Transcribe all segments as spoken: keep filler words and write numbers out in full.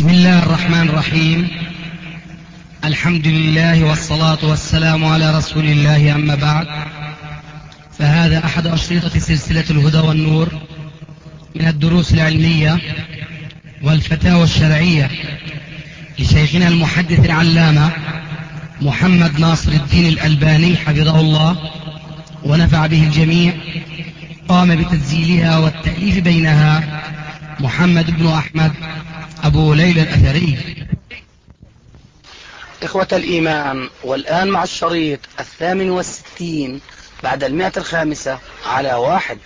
بسم الله الرحمن الرحيم. الحمد لله والصلاة والسلام على رسول الله، أما بعد، فهذا أحد أشرطة سلسلة الهدى والنور من الدروس العلمية والفتاوى الشرعية لشيخنا المحدث العلامة محمد ناصر الدين الألباني حفظه الله ونفع به الجميع. قام بتسجيلها والتأليف بينها محمد بن أحمد أبو ليلى الأثري. إخوة الإيمان، والآن مع الشريط الثامن والستين بعد المئة الخامسة على واحد.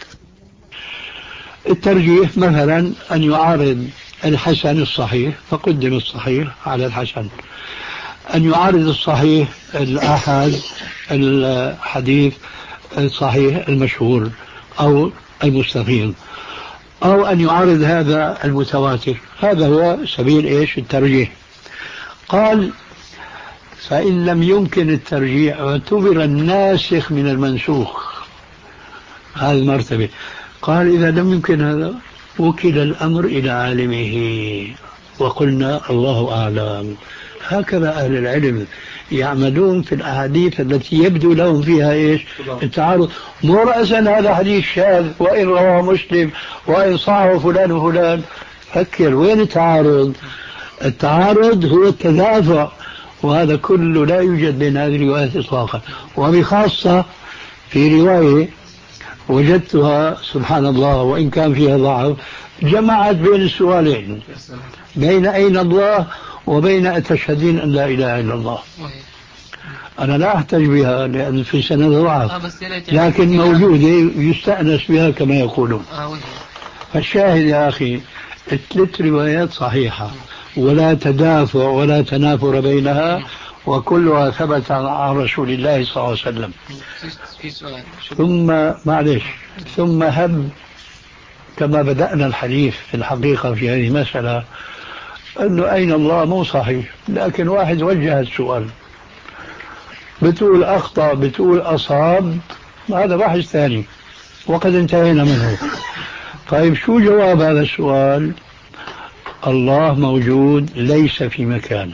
الترجيح مثلا أن يعارض الحسن الصحيح فقدم الصحيح على الحسن، أن يعارض الصحيح الآحاد الحديث الصحيح المشهور أو المستفيض، أو أن يعارض هذا المتواتر. هذا هو سبيل إيش الترجيح. قال: فإن لم يمكن الترجيح اعتبر الناسخ من المنسوخ، هذه المرتبة. قال: إذا لم يمكن هذا وكل الأمر إلى عالمه وقلنا الله أعلم. هكذا أهل العلم يعملون في الأحاديث التي يبدو لهم فيها إيش التعارض. مو رأسا هذا حديث شاذ وإن رواه مسلم وإن صححه فلان وفلان. فكر، وين التعارض؟ التعارض هو التدافع، وهذا كله لا يوجد بين هذه الروايات إطلاقا. وبخاصة في رواية وجدتها سبحان الله وإن كان فيها ضعف، جمعت بين السؤالين، بين أين الله وبين أتشهدين أن لا إله إلا الله. أنا لا أحتج بها لأن في سند ضعف، لكن موجودة يستأنس بها كما يقولون. فالشاهد يا أخي، الثلاث روايات صحيحة ولا تدافع ولا تنافر بينها، وكلها ثبت عن رسول الله صلى الله عليه وسلم. ثم معلش ثم هب كما بدأنا الحديث في الحقيقة في هذه المسألة أنه أين الله مو صحيح، لكن واحد وجه السؤال، بتقول أخطأ بتقول أصاب، هذا بحث ثاني وقد انتهينا منه. طيب شو جواب هذا السؤال؟ الله موجود ليس في مكان.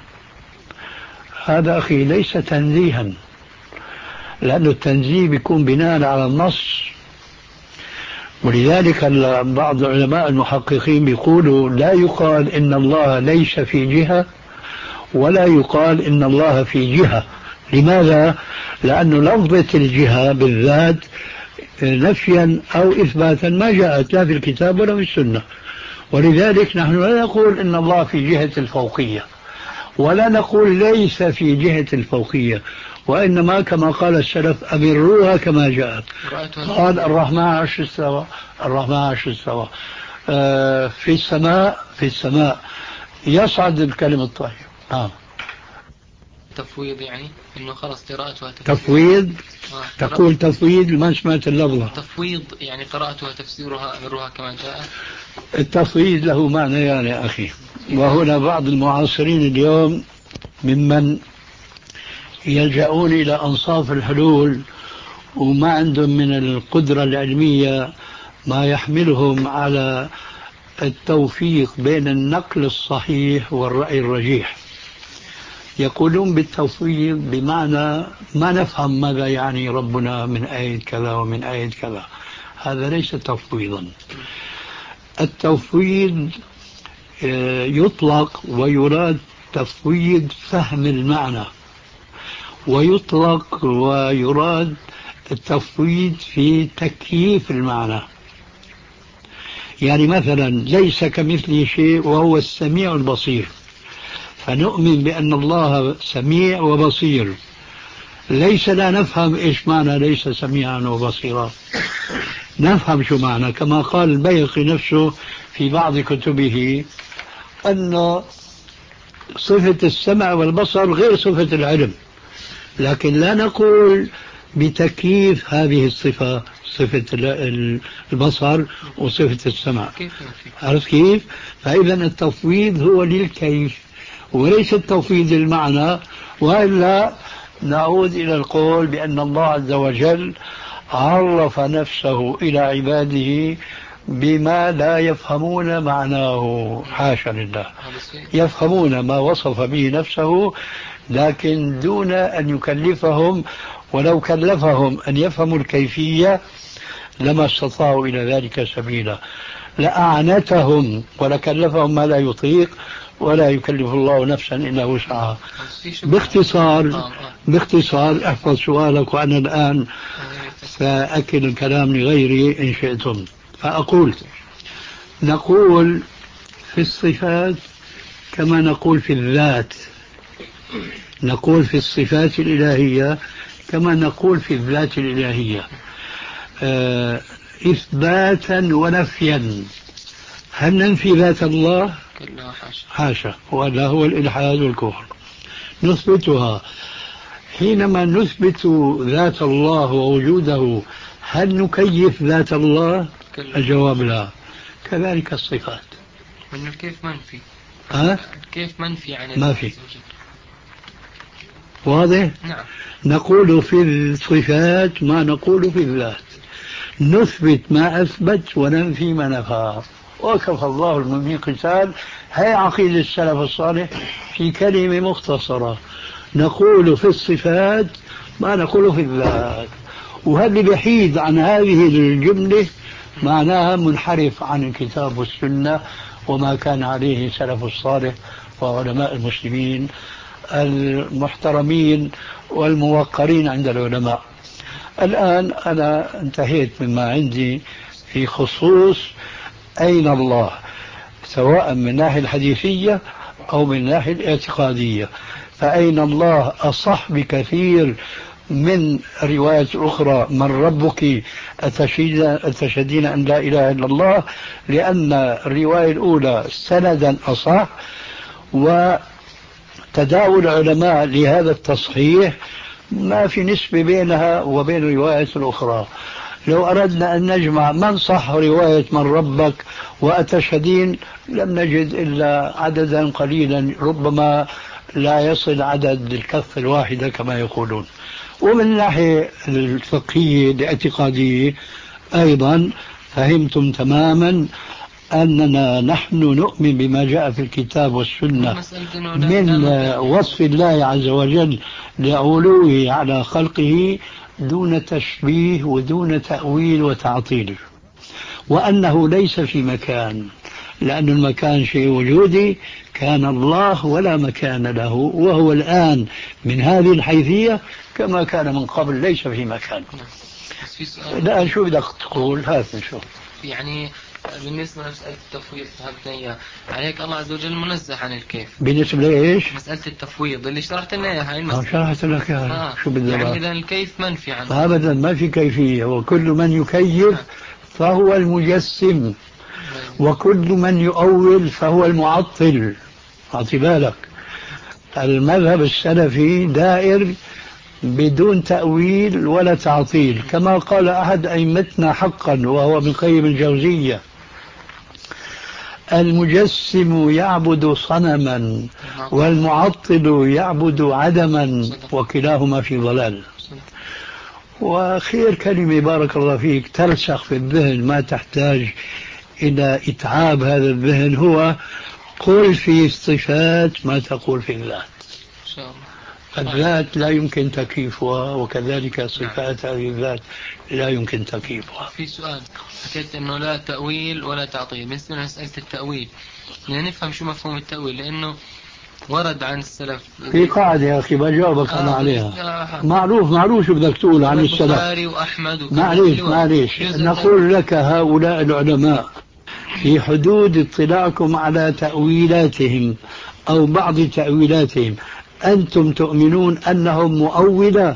هذا أخي ليس تنزيها، لأن التنزيه بيكون بناء على النص. ولذلك بعض علماء المحققين بيقولوا لا يقال إن الله ليس في جهة ولا يقال إن الله في جهة. لماذا؟ لأن لفظة الجهة بالذات نفيا أو إثباتا ما جاءت لا في الكتاب ولا في السنة. ولذلك نحن لا نقول إن الله في جهة الفوقية ولا نقول ليس في جهة الفوقية، وإنما كما قال السلف أمروها كما جاءت. قال الرحمن عرش استوى، الرحمن عرش استوى آه في السماء، في السماء يصعد الكلم الطيب. آه. تفويض يعني إنه خلص قراءتها تفسير. تفويض آه. تقول تفويض ما سمعت اللفظة. تفويض يعني قراءتها تفسيرها أمرها كما جاءت. التفويض له معنى يعني يا أخي، وهنا بعض المعاصرين اليوم ممن يلجؤون إلى أنصاف الحلول وما عندهم من القدرة العلمية ما يحملهم على التوفيق بين النقل الصحيح والرأي الرجيح. يقولون بالتفويض بمعنى ما نفهم ماذا يعني ربنا من آية كذا ومن آية كذا. هذا ليس تفويضا. التفويض يطلق ويراد تفويض فهم المعنى، ويطلق ويراد التفويض في تكييف المعنى. يعني مثلا ليس كمثله شيء وهو السميع البصير، فنؤمن بأن الله سميع وبصير. ليس لا نفهم إيش معنى ليس سميعا وبصيرا، نفهم شو معنى. كما قال البيهقي نفسه في بعض كتبه أن صفة السمع والبصر غير صفة العلم، لكن لا نقول بتكييف هذه الصفة، صفة البصر وصفة السمع. عرفت كيف؟ فإذا التفويض هو للكيف وليس التفويض للمعنى. وإلا نعود إلى القول بأن الله عز وجل عرف نفسه إلى عباده بما لا يفهمون معناه، حاشا لله، يفهمون ما وصف به نفسه لكن دون أن يكلفهم، ولو كلفهم أن يفهموا الكيفية لما استطاعوا إلى ذلك سبيلا، لأعنتهم ولكلفهم ما لا يطيق، ولا يكلف الله نفسا إلا وسعها. باختصار باختصار احفظ سؤالك، وأنا الآن سأكل الكلام لغيري إن شئتم. فأقول نقول في الصفات كما نقول في الذات، نقول في الصفات الإلهية كما نقول في الذات الإلهية، آه إثباتا ونفيا. هل ننفي ذات الله؟ حاشا، ولا هو الإلحاد والكفر. نثبتها. حينما نثبت ذات الله ووجوده هل نكيف ذات الله؟ الجواب لا. كذلك الصفات. من الكيف منفي. ها؟ الكيف منفي عن ما في. واضح؟ نعم. نقول في الصفات ما نقول في الذات، نثبت ما أثبت وننفي ما نفى، وكفى الله المؤمنين قتال. هي عقيدة السلف الصالح في كلمة مختصرة، نقول في الصفات ما نقول في الذات. وهذا بحيد عن هذه الجملة معناها منحرف عن الكتاب والسنة وما كان عليه سلف الصالح وعلماء المسلمين المحترمين والموقرين عند العلماء. الآن أنا انتهيت مما عندي في خصوص أين الله، سواء من الناحية الحديثية أو من الناحية الاعتقادية. فأين الله أصح بكثير من رواية أخرى: من ربك أتشهدين أن لا إله إلا الله، لأن الرواية الأولى سندا أصح، وتداول العلماء لهذا التصحيح ما في نسبة بينها وبين الرواية الأخرى. لو أردنا أن نجمع من صح رواية من ربك وأتشهدين لم نجد إلا عددا قليلا، ربما لا يصل عدد الكف الواحدة كما يقولون. ومن الناحية الفقهية الاعتقادية أيضا فهمتم تماما أننا نحن نؤمن بما جاء في الكتاب والسنة من وصف الله عز وجل لعلوه على خلقه دون تشبيه ودون تأويل وتعطيل، وأنه ليس في مكان، لأن المكان شيء وجودي، كان الله ولا مكان له، وهو الآن من هذه الحيثية كما كان من قبل ليس في مكان. الآن شو بدك تقول؟ هات نشوف. يعني بالنسبة لمسألة التفويض فهمتني إياها، عليك الله عز وجل منزه عن الكيف. بالنسبة لإيش؟ مسألة التفويض اللي شرحت لنا إياها. أنا شرحت لك إياها. آه. شو بدنا؟ يعني إذا الكيف منفي عنه. أبدا ما في كيفية، وكل من يكيف فهو المجسم، وكل من يؤول فهو المعطل. أعطي بالك، المذهب السلفي دائر بدون تأويل ولا تعطيل، كما قال أحد أئمتنا حقا وهو ابن قيم الجوزية: المجسم يعبد صنما والمعطل يعبد عدما وكلاهما في ضلال. وخير كلمة بارك الله فيك ترسخ في الذهن ما تحتاج إلى إتعاب هذا الذهن هو: قل في الصفات ما تقول في الذات. الذات لا يمكن تكييفها، وكذلك صفات هذه الذات لا يمكن تكييفها. في سؤال حكيت انه لا تأويل ولا تعطيل. بالنسبة لمسألة التأويل يعني نفهم شو مفهوم التأويل، لأنه ورد عن السلف في قاعدة يا أخي بجاوبك آه أنا عليها. آه معروف معروف شو بدك تقول عن السلف. البخاري وأحمد معليش معليش نقول لك هؤلاء العلماء في حدود اطلاعكم على تأويلاتهم أو بعض تأويلاتهم أنتم تؤمنون أنهم مؤولة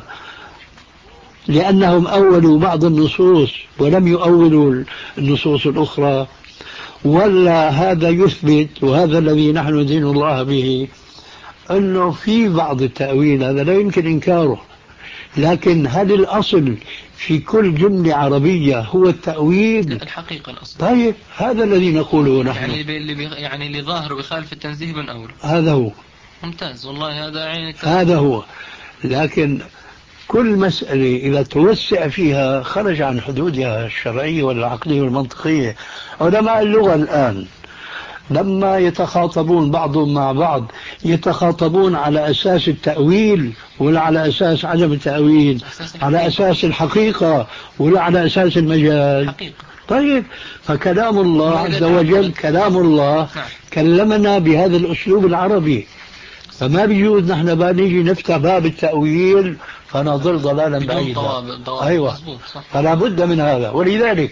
لأنهم أولوا بعض النصوص ولم يؤولوا النصوص الأخرى، ولا هذا يثبت، وهذا الذي نحن ندين الله به، أنه في بعض التأويل هذا لا يمكن إنكاره، لكن هل الأصل في كل جملة عربية هو التأويل؟ الحقيقة الأصل. طيب هذا الذي نقوله نحن. يعني اللي بي يعني اللي ظاهر بخالف التنزيه بنأوله. هذا هو. ممتاز والله، هذا عين هذا هو. لكن كل مسألة إذا توسع فيها خرج عن حدودها الشرعية والعقلية والمنطقية. علماء اللغة الآن لما يتخاطبون بعضهم مع بعض يتخاطبون على أساس التأويل ولا على أساس عدم التأويل، على أساس الحقيقة ولا على أساس المجال؟ حقيقة. طيب، فكلام الله عز وجل كلام الله كلمنا بهذا الأسلوب العربي، فما بيجوز نحن بقى نيجي نفتح باب التأويل فنضل ضلالا بعيدا. أيوة، فلا بد من هذا. ولذلك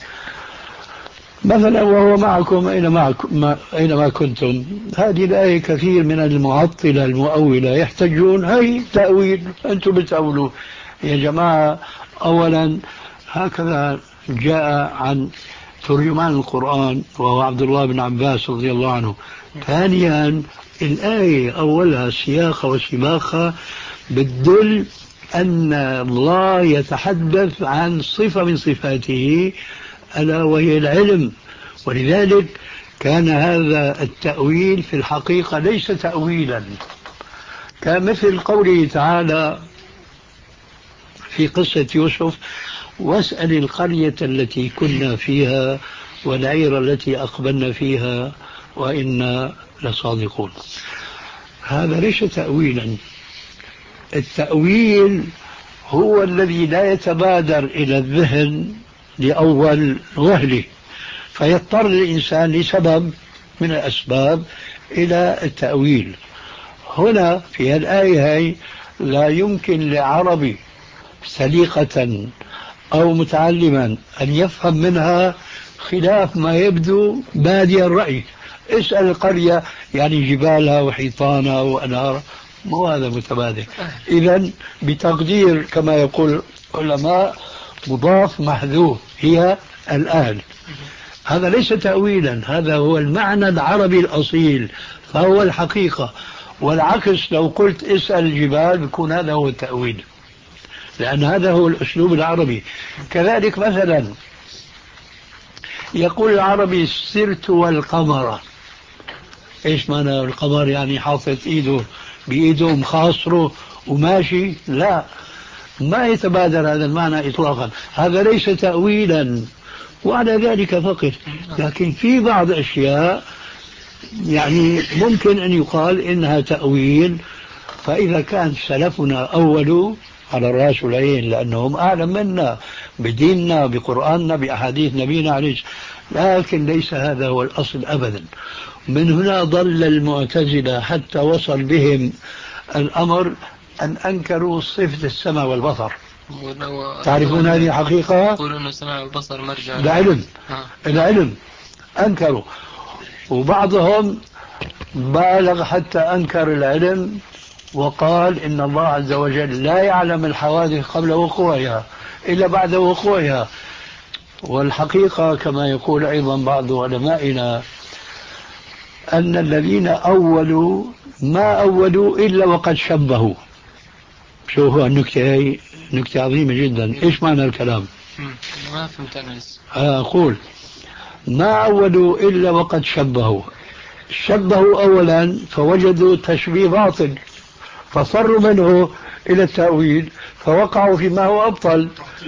مثلا وهو معكم أينما ما أينما كنتم، هذه الآية كثير من المعطلة المؤولة يحتجون هي تأويل، أنتم بتأولوا. يا جماعة، أولا هكذا جاء عن ترجمان القرآن وهو عبد الله بن عباس رضي الله عنه. ثانيا الآية أولها سياقها وسباقها بتدل أن الله يتحدث عن صفة من صفاته ألا وهي العلم، ولذلك كان هذا التأويل في الحقيقة ليس تأويلا، كمثل قوله تعالى في قصة يوسف: واسأل القرية التي كنا فيها والعير التي أقبلنا فيها وإنا لصادقون. هذا ليس تأويلا. التأويل هو الذي لا يتبادر إلى الذهن لأول وهله، فيضطر الإنسان لسبب من الأسباب إلى التأويل. هنا في الآية هي لا يمكن لعربي سليقة أو متعلما أن يفهم منها خلاف ما يبدو بادي الرأي. اسأل القرية يعني جبالها وحيطانها وأنهارها، مو هذا متبادل. إذن بتقدير كما يقول العلماء مضاف محذوف هي الآن، هذا ليس تأويلا، هذا هو المعنى العربي الأصيل، فهو الحقيقة. والعكس لو قلت اسأل الجبال بيكون هذا هو التأويل، لأن هذا هو الأسلوب العربي. كذلك مثلا يقول العربي سرت والقمر، ايش معنى القمر؟ يعني حاطط ايده بايده مخاصره وماشي؟ لا، ما يتبادر هذا المعنى اطلاقا، هذا ليس تأويلا، وعلى ذلك فقط. لكن في بعض اشياء يعني ممكن ان يقال انها تأويل، فاذا كان سلفنا اولوا على الراس والعين لانهم اعلم منا بديننا بقرآننا باحاديث نبينا عليه، لكن ليس هذا هو الاصل ابدا. من هنا ضل المعتزلة حتى وصل بهم الأمر أن أنكروا صفة السمع والبصر. تعرفون هذه الحقيقة؟ يقولون أن السمع والبصر مرجع العلم. آه. العلم أنكروا، وبعضهم بالغ حتى أنكر العلم وقال إن الله عز وجل لا يعلم الحوادث قبل وقوعها إلا بعد وقوعها. والحقيقة كما يقول أيضا بعض علمائنا أن الذين أولوا ما أولوا إلا وقد شبهوا. شو هو النكتة هي؟ نكتة عظيمة جدا. إيش معنى الكلام؟ ما فهمت أنا لسه. أقول ما أولوا إلا وقد شبهوا. شبهوا أولا فوجدوا تشبيه باطل فصروا منه إلى التأويل فوقعوا فيما هو أبطل،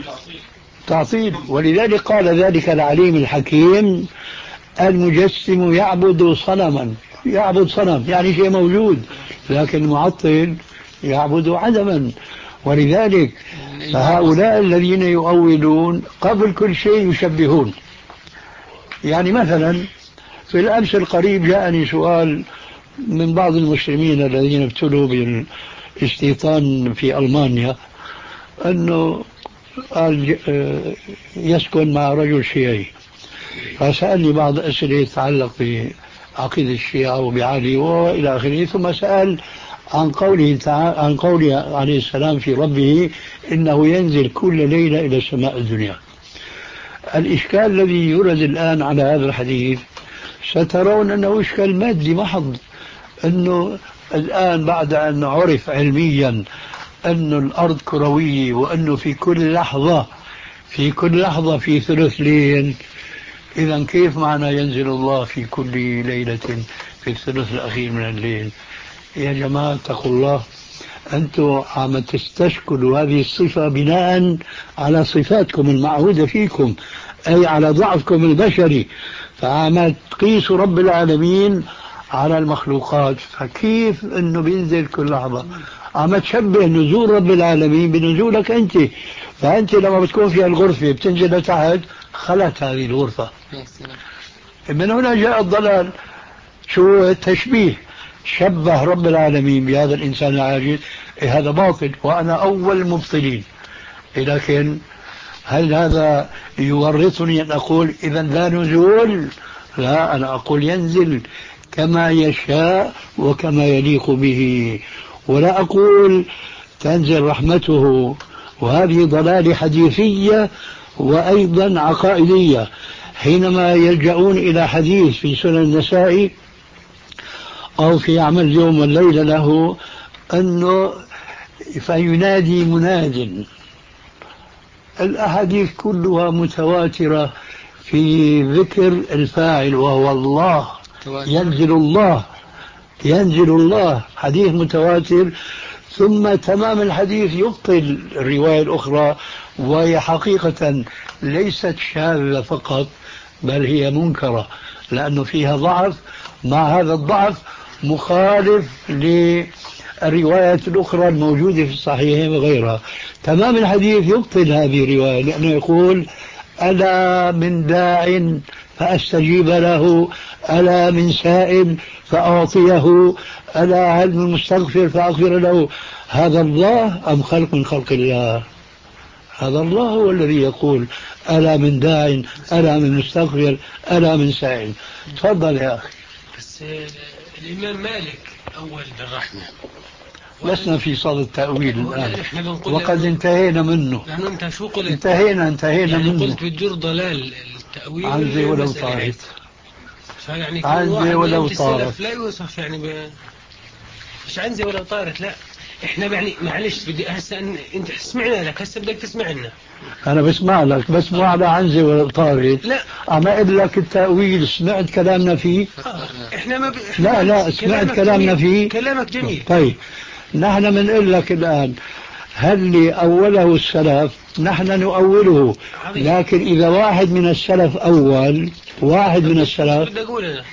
تعطيل. ولذلك قال ذلك العليم الحكيم: المجسم يعبد صنما. يعبد صنم يعني شيء موجود، لكن المعطل يعبد عدما. ولذلك فهؤلاء الذين يؤولون قبل كل شيء يشبهون. يعني مثلا في الأمس القريب جاءني سؤال من بعض المسلمين الذين ابتلوا بالاستيطان في ألمانيا، أنه قال يسكن مع رجل شيعي، فسألني بعض أسئلة يتعلق بعقيدة الشيعة وبعلي وإلى آخره، ثم سأل عن قوله تعالى عن قوله عليه السلام في ربه إنه ينزل كل ليلة إلى السماء الدنيا. الإشكال الذي يورد الآن على هذا الحديث سترون أنه إشكال مادي محض، أنه الآن بعد أن عرف علميا أن الأرض كروية وأنه في كل لحظة في كل لحظة في ثلث ليل، إذا كيف معنى ينزل الله في كل ليلة في الثلث الأخير من الليل؟ يا جماعة اتقوا الله. أنتم عم تستشكلوا هذه الصفة بناء على صفاتكم المعهودة فيكم، أي على ضعفكم البشري، فعم تقيسوا رب العالمين على المخلوقات. فكيف أنه بينزل كل لحظة؟ عم تشبه نزول رب العالمين بنزولك أنت. فأنت لما بتكون في الغرفة بتنزل لتحت، خلت هذه الغرفة. من هنا جاء الضلال. شو التشبيه؟ شبه رب العالمين بهذا الإنسان العاجز. إيه هذا باطل، وأنا أول المبطلين. لكن هل هذا يورطني أن أقول إذا لا نزول؟ لا، أنا أقول ينزل كما يشاء وكما يليق به، ولا أقول تنزل رحمته. وهذه ضلال حديثية وأيضا عقائدية. حينما يلجؤون إلى حديث في سنن النسائي أو في عمل يوم والليلة له أنه فينادي مناد، الأحاديث كلها متواترة في ذكر الفاعل وهو الله. ينزل الله، ينزل الله، حديث متواتر. ثم تمام الحديث يبطل الرواية الأخرى، وهي حقيقة ليست شاذة فقط، بل هي منكرة لأنه فيها ضعف. مع هذا الضعف مخالف للروايات الأخرى الموجودة في الصحيحين وغيرها. تمام الحديث يبطل هذه الرواية، لأنه يقول ألا من داع فأستجيب له، ألا من سائل فأعطيه، ألا هل من مستغفر فأغفر له. هذا الله أم خلق من خلق الله؟ هذا الله هو الذي يقول ألا من داع، ألا من مستغفر، ألا من سائل. تفضل يا أخي. بس الإمام مالك أول بالرحمة، لسنا في صدد التأويل الآن، وقد انتهينا منه. يعني أنت شو قلت؟ انتهينا انتهينا يعني منه. قلت بتجر ضلال التأويل عندي ولو طارت، يعني عندي ولو طارت لا يوصف يعني ب... مش عندي ولو طارت. لا احنا يعني معلش بدي هسه أن... انت سمعنا لك، هسه بدك تسمع لنا. انا بسمع لك، بس مو على عنزي ولو طارت. لا اما اقول لك التأويل سمعت كلامنا فيه. آه. احنا ما ب... لا لا سمعت كلامنا فيه. كلامك جميل. طيب نحن بنقول لك الآن هل اللي أوله السلف نحن نؤوله، لكن إذا واحد من السلف أول، واحد من السلف، بدي أقول أنا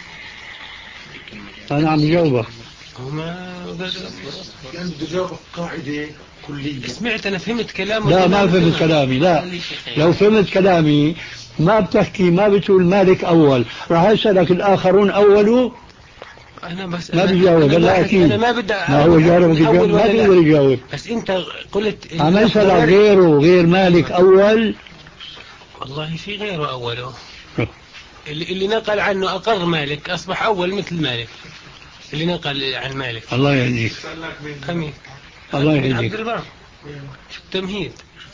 أنا عم جاوبك. ما يعني بدي جاوبك قاعدة كلية. سمعت أنا فهمت كلامه. لا ما فهمت كلامي. لا لو فهمت كلامي ما بتحكي، ما بتقول مالك أول، راح أسألك الآخرون أولوا. أنا بس ما بيجاوب. لا أكيد أنا ما بدي ما هو جارب يجاوب، ما بيقدر يجاوب. بس أنت قلت عم أسأل غيره، غير مالك أول. والله في غيره أوله اللي, اللي نقل عنه أقر مالك أصبح أول مثل مالك اللي نقل عن مالك. الله يهديك. أمين. الله يهديك. عبد البر شو التمهيد؟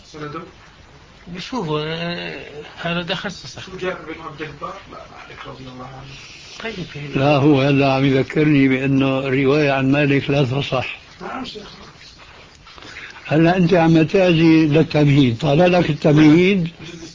بشوفه هذا ده خصصه. شو جاب بن عبد البر؟ لا مالك رضي الله عنه. طيب لا هو هلا عم يذكرني بأنه الرواية عن مالك لا تصح. نعم شيخ. هلا أنت عم تأذي للتمهيد، طال لك التمهيد،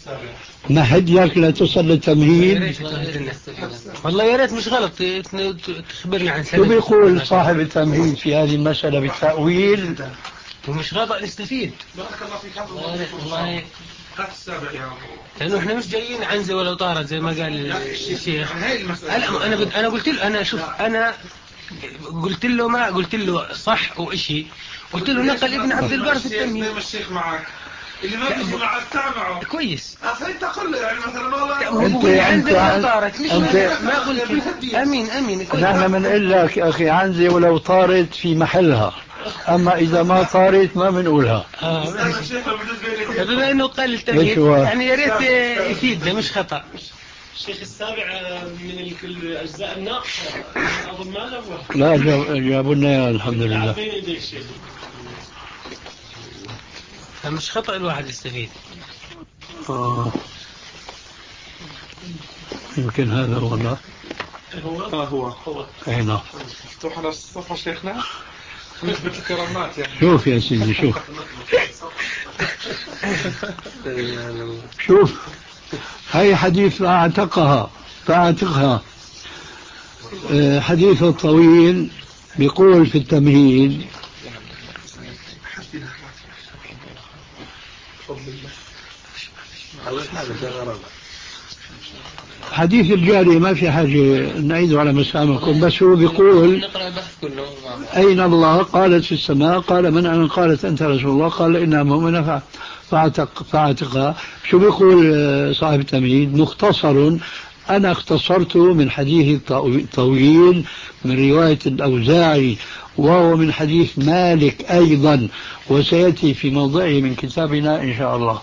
مهد لك لتصل للتمهيد. والله يا ريت مش غلط تخبرنا عن شو بيقول صاحب التمهيد في هذه المسألة بالتأويل؟ ومش غلط نستفيد. بارك الله فيك. والله هات السابع يا أبو. لأنه إحنا مش جايين عنزة ولا طارت زي ما قال الشيخ. هاي المسألة. أنا أنا بد... أنا قلت له أنا شوف أنا قلت له ما قلت له صح وإشي، قلت له نقل ابن عبد البر في التمهيد. الشيخ معك اللي ما بيجي معك تابعه كويس. فأنت قل يعني مثلا والله أنت عنزة ولا طارت مش أنت ما قلت. أمين أمين. نحن بنقول لك أخي عنزة ولو طارت في محلها، أما إذا ما طارت ما بنقولها. آه. بما إنه قال التمهيد يعني يا ريت يفيدنا مش خطأ. الشيخ السابع من الأجزاء الناقصة أظن ما نبوه. لا جابوا لنا الحمد لله. فمش خطأ الواحد يستفيد. آه. يمكن هذا هو. لا هو هو هو أي نعم. مفتوح على الصفحة شيخنا نسبة الكرامات يعني. شوف يا سيدي شوف شوف هاي حديث فاعتقها فاعتقها حديث الطويل بيقول في التمهيد حديث الجارية ما في حاجة نعيده على مسامعكم، بس هو بيقول أين الله؟ قالت في السماء. قال من أنا؟ قالت أنت رسول الله. قال إنها مؤمنة فاعتق فاعتقها. شو بيقول صاحب التمهيد؟ مختصر، أنا اختصرته من حديث طويل من رواية الأوزاعي، وهو من حديث مالك أيضا، وسيأتي في موضعه من كتابنا إن شاء الله.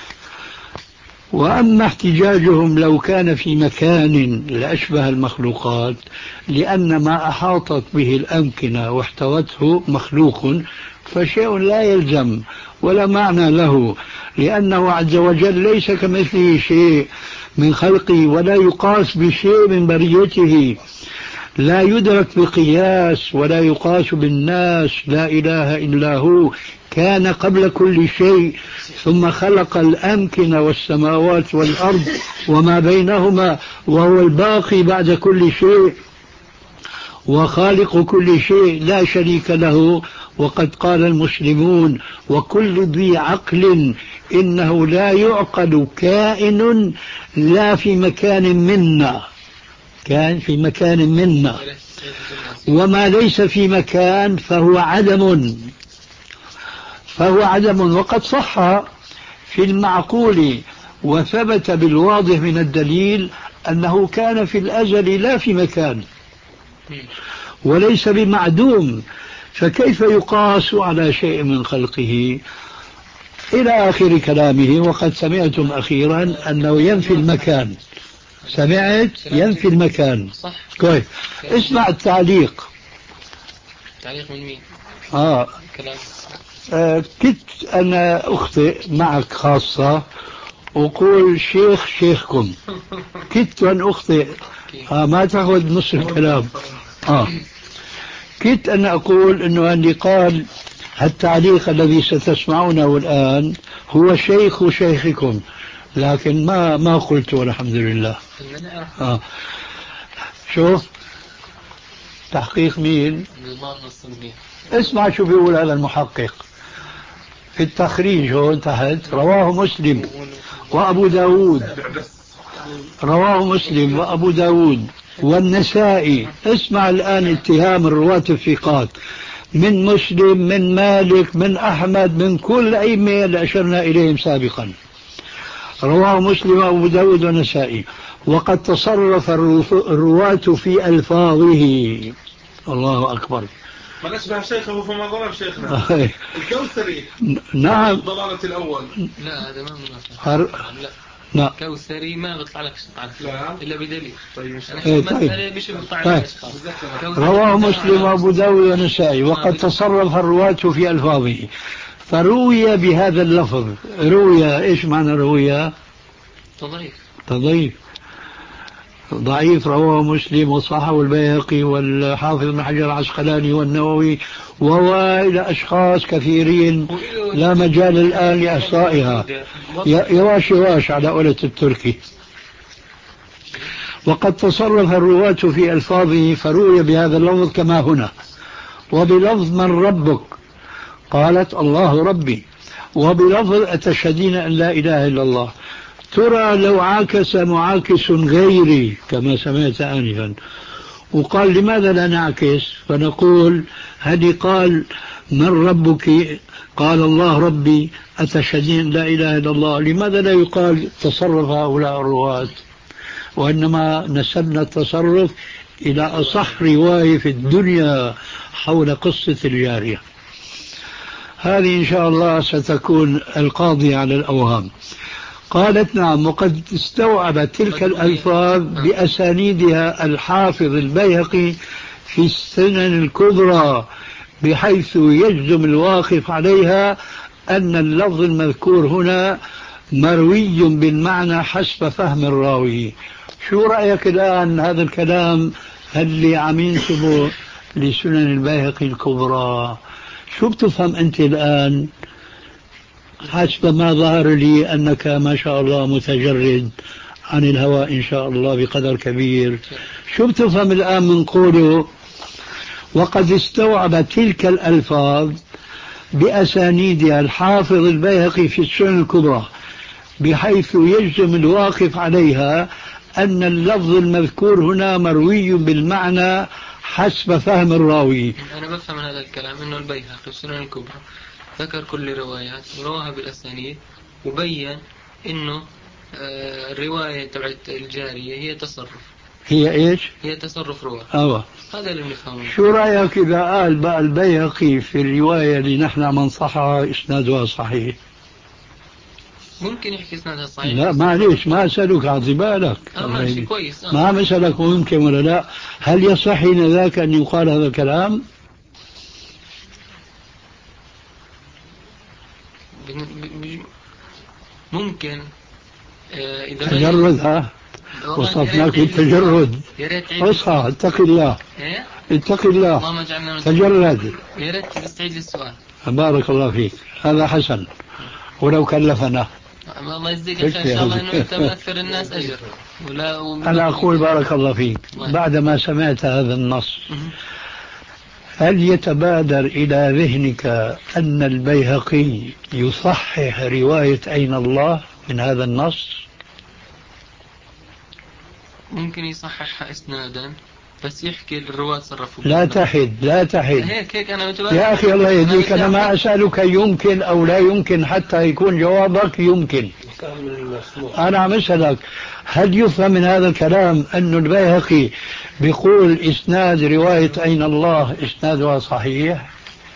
وأما احتجاجهم لو كان في مكان لأشبه المخلوقات، لأن ما أحاطت به الأمكنة واحتوته مخلوق، فشيء لا يلزم ولا معنى له، لأنه عز وجل ليس كمثله شيء من خلقه، ولا يقاس بشيء من بريته، لا يدرك بقياس ولا يقاس بالناس. لا إله إلا هو، كان قبل كل شيء، ثم خلق الأمكنة والسماوات والأرض وما بينهما، وهو الباقي بعد كل شيء وخالق كل شيء لا شريك له. وقد قال المسلمون وكل ذي عقل إنه لا يعقل كائن لا في مكان منا، كان في مكان منا، وما ليس في مكان فهو عدم، فهو عدم. وقد صح في المعقول وثبت بالواضح من الدليل أنه كان في الأزل لا في مكان وليس بمعدوم، فكيف يقاس على شيء من خلقه؟ إلى آخر كلامه. وقد سمعتم أخيرا أنه ينفي المكان، سمعت ينفي المكان. صح. كويس. اسمع التعليق. تعليق من مين؟ آه. كلام. آه كنت أنا أخطئ معك خاصة وقول شيخ شيخكم، كنت أن أخطئ. آه ما تأخذ نص الكلام. آه كنت أن أقول أنه اللي قال التعليق الذي ستسمعونه الآن هو شيخ شيخكم، لكن ما ما قلته والحمد لله. آه. شوف تحقيق مين؟ اسمع شو بيقول هذا المحقق في التخريج هون تحت: رواه مسلم وأبو داود، رواه مسلم وأبو داود والنسائي. اسمع الآن اتهام الرواة الثقات من مسلم، من مالك، من أحمد، من كل أئمة اللي أشرنا إليهم سابقا. رواه مسلم وأبو داود والنسائي. وقد تصرف الرواة في ألفاظه. الله أكبر. من أشبه شيخه فما ضرب شيخنا. الكوثري. نعم. ضلالة الأول. لا هذا ما منافع. لا. لا. كوثري ما بيطلع لك لا إلا بدليل. طيب مش إيه طيب. مش بيطلع لك أشخاص. رواه مسلم وأبو داود والنسائي. وقد تصرف الرواة في ألفاظه، فروي بهذا اللفظ. روي إيش معنى روي؟ تضعيف. تضعيف ضعيف. رواه مسلم وصححه البيهقي والحافظ بن حجر العسقلاني والنووي وإلى أشخاص كثيرين لا مجال الآن لإحصائها. يواش يواش على قولة التركي. وقد تصرف الرواة في ألفاظه فروي بهذا اللفظ كما هنا: وبلفظ من ربك؟ قالت الله ربي. وبلفظ أتشهدين أن لا إله إلا الله؟ ترى لو عاكس معاكس غيري كما سمعت آنفا. وقال لماذا لا نعكس فنقول هذه قال من ربك؟ قال الله ربي. أتشهدين لا إله إلا الله؟ لماذا لا يقال تصرف هؤلاء الرواة، وإنما نسبنا التصرف إلى أصح رواية في الدنيا حول قصة الجارية. هذه إن شاء الله ستكون القاضية على الأوهام. قالت نعم. وقد استوعب تلك الألفاظ بأسانيدها الحافظ البيهقي في السنن الكبرى، بحيث يجزم الواقف عليها أن اللفظ المذكور هنا مروي بالمعنى حسب فهم الراوي. شو رأيك الآن هذا الكلام اللي عم ينسبه لسنن البيهقي الكبرى؟ شو بتفهم أنت الآن حسب ما ظهر لي أنك ما شاء الله متجرد عن الهوى إن شاء الله بقدر كبير؟ شو بتفهم الآن من قوله وقد استوعب تلك الألفاظ بأسانيدها الحافظ البيهقي في السنن الكبرى بحيث يجزم الواقف عليها أن اللفظ المذكور هنا مروي بالمعنى حسب فهم الراوي. أنا بفهم من هذا الكلام أنه البيهقي في السنن الكبرى ذكر كل الروايات ورواها بالأسانيد وبين أنه الرواية تبعت الجارية هي تصرف. هي إيش؟ هي تصرف رواة. أوه. هذا اللي نفهمه. شو رأيك إذا قال بقى البيهقي في الرواية اللي نحن من صحها إسنادها صحيح؟ ممكن يحكي إسنادها صحيح. لا معليش ما أسألك أعطي بالك. آه ماشي كويس. آه. ما مسألك ممكن ولا لا. هل يصح حين ذاك أن يقال هذا الكلام؟ ممكن آه إذا تجرد ها وصفناك بالتجرد. اصحى اتق الله. إيه؟ اتق الله. اللهم اجعلنا تجرد. يا ريت تستعيد لي السؤال. بارك الله فيك هذا حسن ولو كلفنا. الله يجزيك خير إن شاء الله إنه أنت من أكثر الناس أجر. ولا أنا أقول بارك الله فيك بعدما سمعت هذا النص هل يتبادر إلى ذهنك أن البيهقي يصحح رواية أين الله من هذا النص؟ ممكن يصححها إسنادا بس يحكي الرواة صرفوا. لا تحد لا تحد. هيك هيك أنا متبادر. يا أخي الله يهديك أنا ما أسألك يمكن أو لا يمكن حتى يكون جوابك يمكن. أنا عم أسألك هل يفهم من هذا الكلام أن البيهقي بيقول إسناد رواية أين الله إسنادها صحيح؟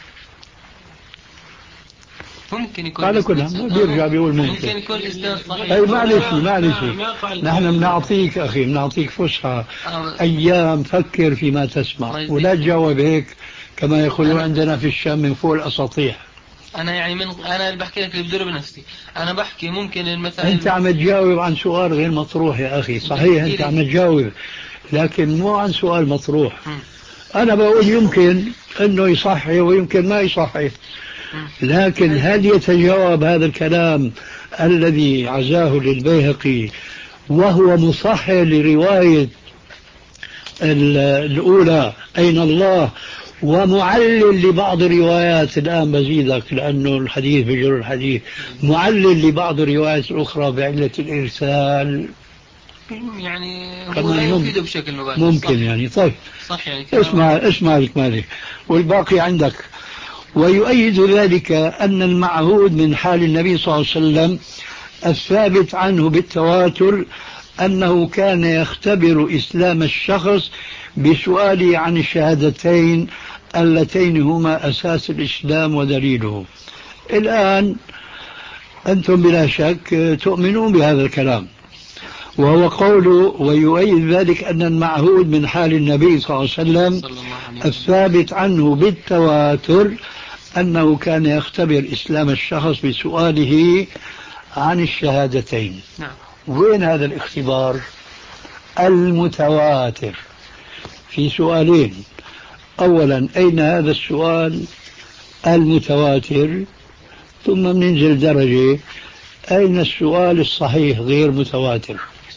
ممكن يكون قال كلها ما بيرجع بيقول ممكن. ممكن يكون إسناد صحيح. أي معلش معلش نحن بنعطيك أخي بنعطيك فسحة أيام فكر فيما تسمع ولا تجاوب هيك كما يقولون عندنا في الشام من فوق الأساطيح. أنا يعني من أنا اللي بحكي لك اللي بدور بنفسي. أنا بحكي ممكن المثل. أنت عم تجاوب عن سؤال غير مطروح يا أخي صحيح أنت عم تجاوب لكن مو عن سؤال مطروح. م. أنا بقول يمكن أنه يصحي ويمكن ما يصحي لكن هل يتجاوب هذا الكلام الذي عزاه للبيهقي وهو مصحح لرواية الأولى أين الله ومعلل لبعض الروايات الآن بزيدك لأنه الحديث بجر الحديث معلل لبعض الروايات الأخرى بعلة الإرسال يعني هو لا يفيده بشكل مباشر ممكن صح. يعني طيب صح يعني اسمع اسمع الكمالي والباقي عندك. ويؤيد ذلك أن المعهود من حال النبي صلى الله عليه وسلم الثابت عنه بالتواتر أنه كان يختبر إسلام الشخص بسؤاله عن الشهادتين اللتين هما أساس الإسلام ودليله. الآن أنتم بلا شك تؤمنون بهذا الكلام وهو قوله ويؤيد ذلك أن المعهود من حال النبي صلى الله عليه وسلم الثابت عنه بالتواتر أنه كان يختبر إسلام الشخص بسؤاله عن الشهادتين. نعم. وين هذا الاختبار المتواتر في سؤالين؟ أولا أين هذا السؤال المتواتر ثم ننزل درجة أين السؤال الصحيح غير متواتر؟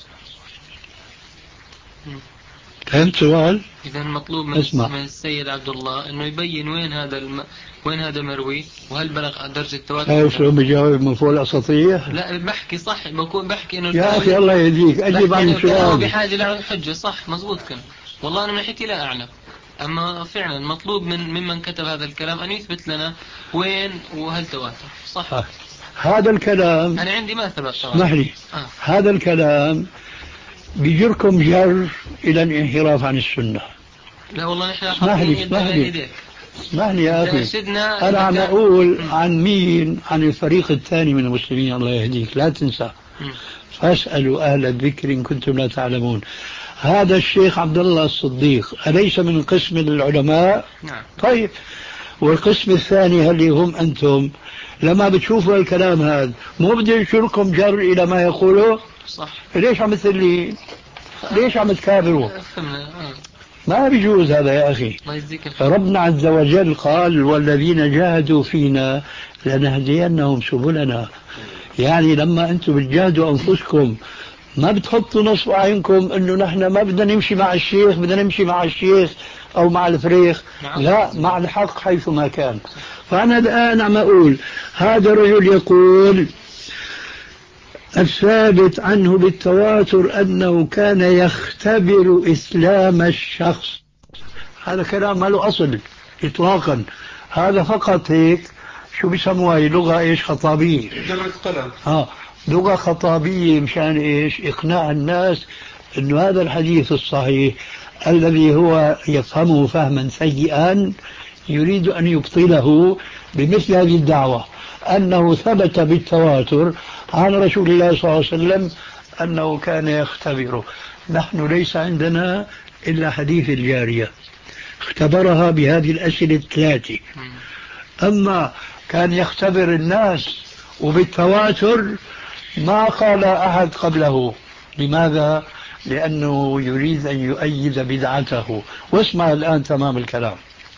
فهمت سؤال؟ إذا مطلوب من, من السيد عبد الله إنه يبين وين هذا الم... وين هذا مروي وهل بلغ درجة التواتر. أيوة شو بجاوب من فوق الأساطير؟ لا بحكي صح بكون بحكي إنه يا أخي الله يهديك أجيب عن السؤال. بحاجة لحجة صح مزبوط كان والله أنا من ناحيتي لا أعلم أما فعلا مطلوب من ممن كتب هذا الكلام أن يثبت لنا وين وهل تواتر صح. آه. هذا الكلام أنا عندي ما ثبت اسمح لي آه. هذا الكلام بيجركم جر إلى الانحراف عن السنة. لا والله نحن اسمح لي اسمح لي اسمح لي يا أخي أنا عم أقول عن مين عن الفريق الثاني من المسلمين الله يهديك لا تنسى م. فاسألوا أهل الذكر إن كنتم لا تعلمون. هذا الشيخ عبد الله الصديق أليس من قسم العلماء؟ نعم. طيب والقسم الثاني اللي هم أنتم لما بتشوفوا الكلام هذا مو بده يشركم جر إلى ما يقوله صح. ليش عم تثلي ليش عم تكابروا ما بيجوز هذا يا أخي. ربنا عز وجل قال والذين جاهدوا فينا لنهدينهم سبلنا يعني لما أنتم بتجاهدوا أنفسكم ما بتحطوا نصب عينكم أنه نحن ما بدنا نمشي مع الشيخ بدنا نمشي مع الشيخ أو مع الفريخ لا مع الحق حيث ما كان. فأنا الآن عم أقول هذا الرجل يقول الثابت عنه بالتواتر أنه كان يختبر إسلام الشخص. هذا كلام ما له أصل إطلاقا، هذا فقط هيك شو بيسموها لغة إيش خطابية، ها لغة خطابية مشان إيش إقناع الناس إنه هذا الحديث الصحيح الذي هو يفهمه فهما سيئا يريد أن يبطله بمثل هذه الدعوة أنه ثبت بالتواتر عن رسول الله صلى الله عليه وسلم أنه كان يختبره. نحن ليس عندنا إلا حديث الجارية اختبرها بهذه الأسئلة الثلاثة، أما كان يختبر الناس وبالتواتر ما قال أحد قبله. لماذا؟ لأنه يريد أن يؤيد بدعته. واسمع الآن تمام الكلام.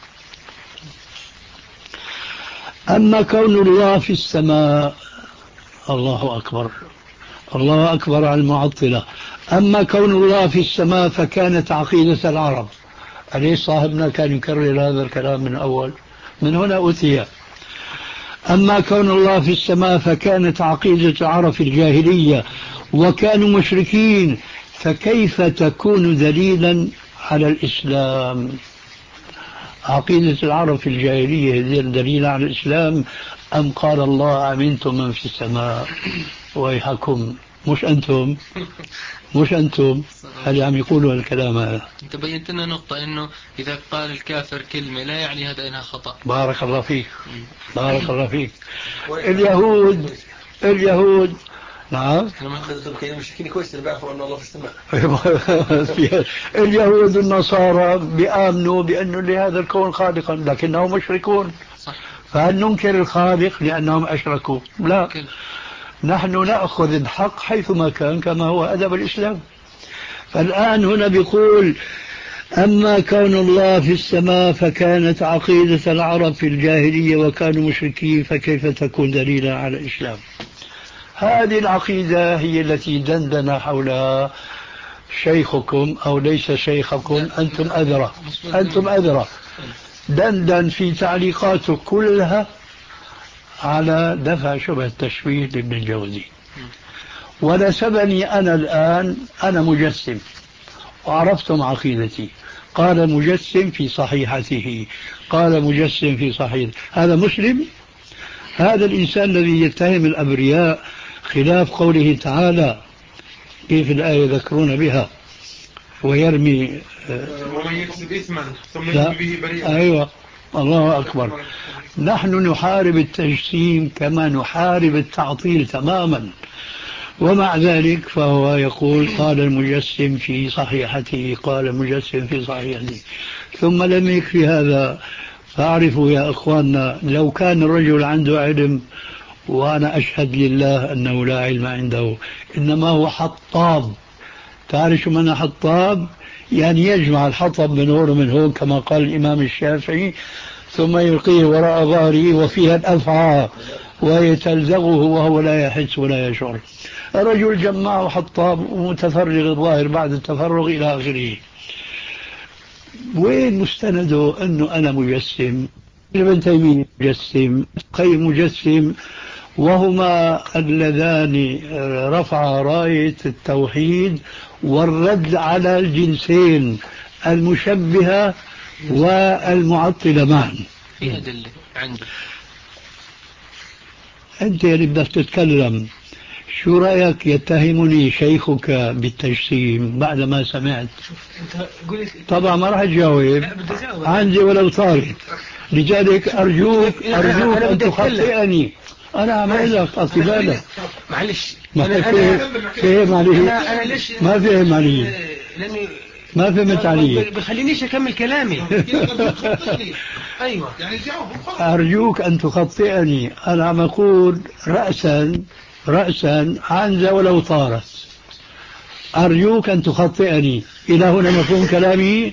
أما كون الله في السماء، الله أكبر الله أكبر على المعطلة. أما كون الله في السماء فكانت عقيدة العرب. أليس صاحبنا كان يكرر هذا الكلام من أول؟ من هنا أتي. أما كون الله في السماء فكانت عقيدة العرب في الجاهلية وكانوا مشركين، فكيف تكون دليلا على الإسلام؟ عقيدة العرب في الجاهلية هي دليل على الإسلام أم قال الله أمنتم من في السماء؟ ويحكم مش أنتم مش أنتم هل عم يقولوا الكلام هذا. أنت بينت لنا نقطة إنه إذا قال الكافر كلمة لا يعني هذا إنها خطأ. بارك الله فيك بارك الله فيك. اليهود اليهود نعم المشركين كويس اللي بيعرفوا أن الله في السماء. اليهود النصارى بيآمنوا بأنه لهذا الكون خالقا لكنهم مشركون. صح. فهل ننكر الخالق لأنهم أشركوا؟ لا. نحن نأخذ الحق حيثما كان كما هو أدب الإسلام. فالآن هنا بيقول أما كون الله في السماء فكانت عقيدة العرب في الجاهلية وكانوا مشركين، فكيف تكون دليلا على الإسلام؟ هذه العقيدة هي التي دندن حولها شيخكم أو ليس شيخكم، أنتم أدرى أنتم أدرى دندن في تعليقاته كلها على دفع شبه التشويه لابن الجوزي. ونسبني أنا الآن أنا مجسم وعرفتم عقيدتي. قال مجسم في صحيحته، قال مجسم في صحيح. هذا مسلم؟ هذا الإنسان الذي يتهم الأبرياء خلاف قوله تعالى كيف الآية يذكرون بها ويرمي ومن يكسب إثما ثم يرمي به بريئا. أيوة الله أكبر. نحن نحارب التجسيم كما نحارب التعطيل تماما، ومع ذلك فهو يقول قال المجسم في صحيحته قال المجسم في صحيحته. ثم لم يكفي هذا، فاعرفوا يا أخواننا لو كان الرجل عنده علم، وأنا أشهد لله أنه لا علم عنده، إنما هو حطاب. تعرف شو معنى حطاب؟ يعني يجمع الحطب من هون ومن هون كما قال الإمام الشافعي، ثم يلقيه وراء ظهره وفيها الأفعى ويتلزغه وهو لا يحس ولا يشعر. الرجل جمعه حطاب ومتفرغ الظاهر بعد التفرغ إلى آخره. وين مستنده أنه أنا مجسم؟ ابن تيمية مجسم، قيم مجسم، وهما اللذان رفع راية التوحيد والرد على الجنسين المشبهة والمعطلة معا. في أدلة عنده. أنت اللي بدك تتكلم، شو رأيك يتهمني شيخك بالتجسيم بعد ما سمعت؟ طبعا ما راح تجاوب، عندي ولو طارت. لذلك أرجوك أرجوك أن تخطئني. أنا عم أقول لك أخي بالك معلش ما فهم علي ما فهم علي ما فهمت علي بخلينيش أكمل كلامي. أيوة يعني أرجوك أن تخطئني. أنا عم أقول رأسا رأسا عنزة ولو طارت. أرجوك أن تخطئني. إلى هنا مفهوم كلامي؟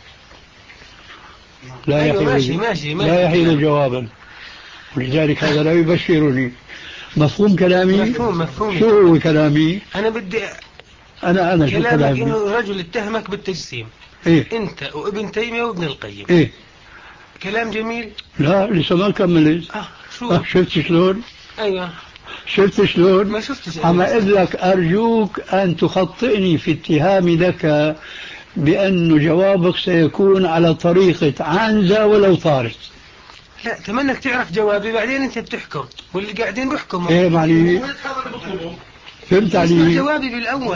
لا أيوة يحيل ماشي ماشي ماشي لا يحيل جوابا، ولذلك هذا لا يبشرني. مفهوم كلامي؟ مفهوم مفهوم. شو هو كلامي؟ أنا بدي أنا أنا شو كلامك كلامي؟ إنه رجل اتهمك بالتجسيم. إيه؟ أنت وابن تيمية وابن القيم. إيه؟ كلام جميل. لا لسه ما كملت. اه شو آه شفت شلون؟ ايوه شفت شلون؟ ما شفتش. عم أقول لك أرجوك أن تخطئني في اتهامي لك بأن جوابك سيكون على طريقة عنزة ولو طارت. لا تمنك تعرف جوابي بعدين انت بتحكم واللي قاعدين بيحكموا. ايه معني فهمت علي؟ جوابي بالاول.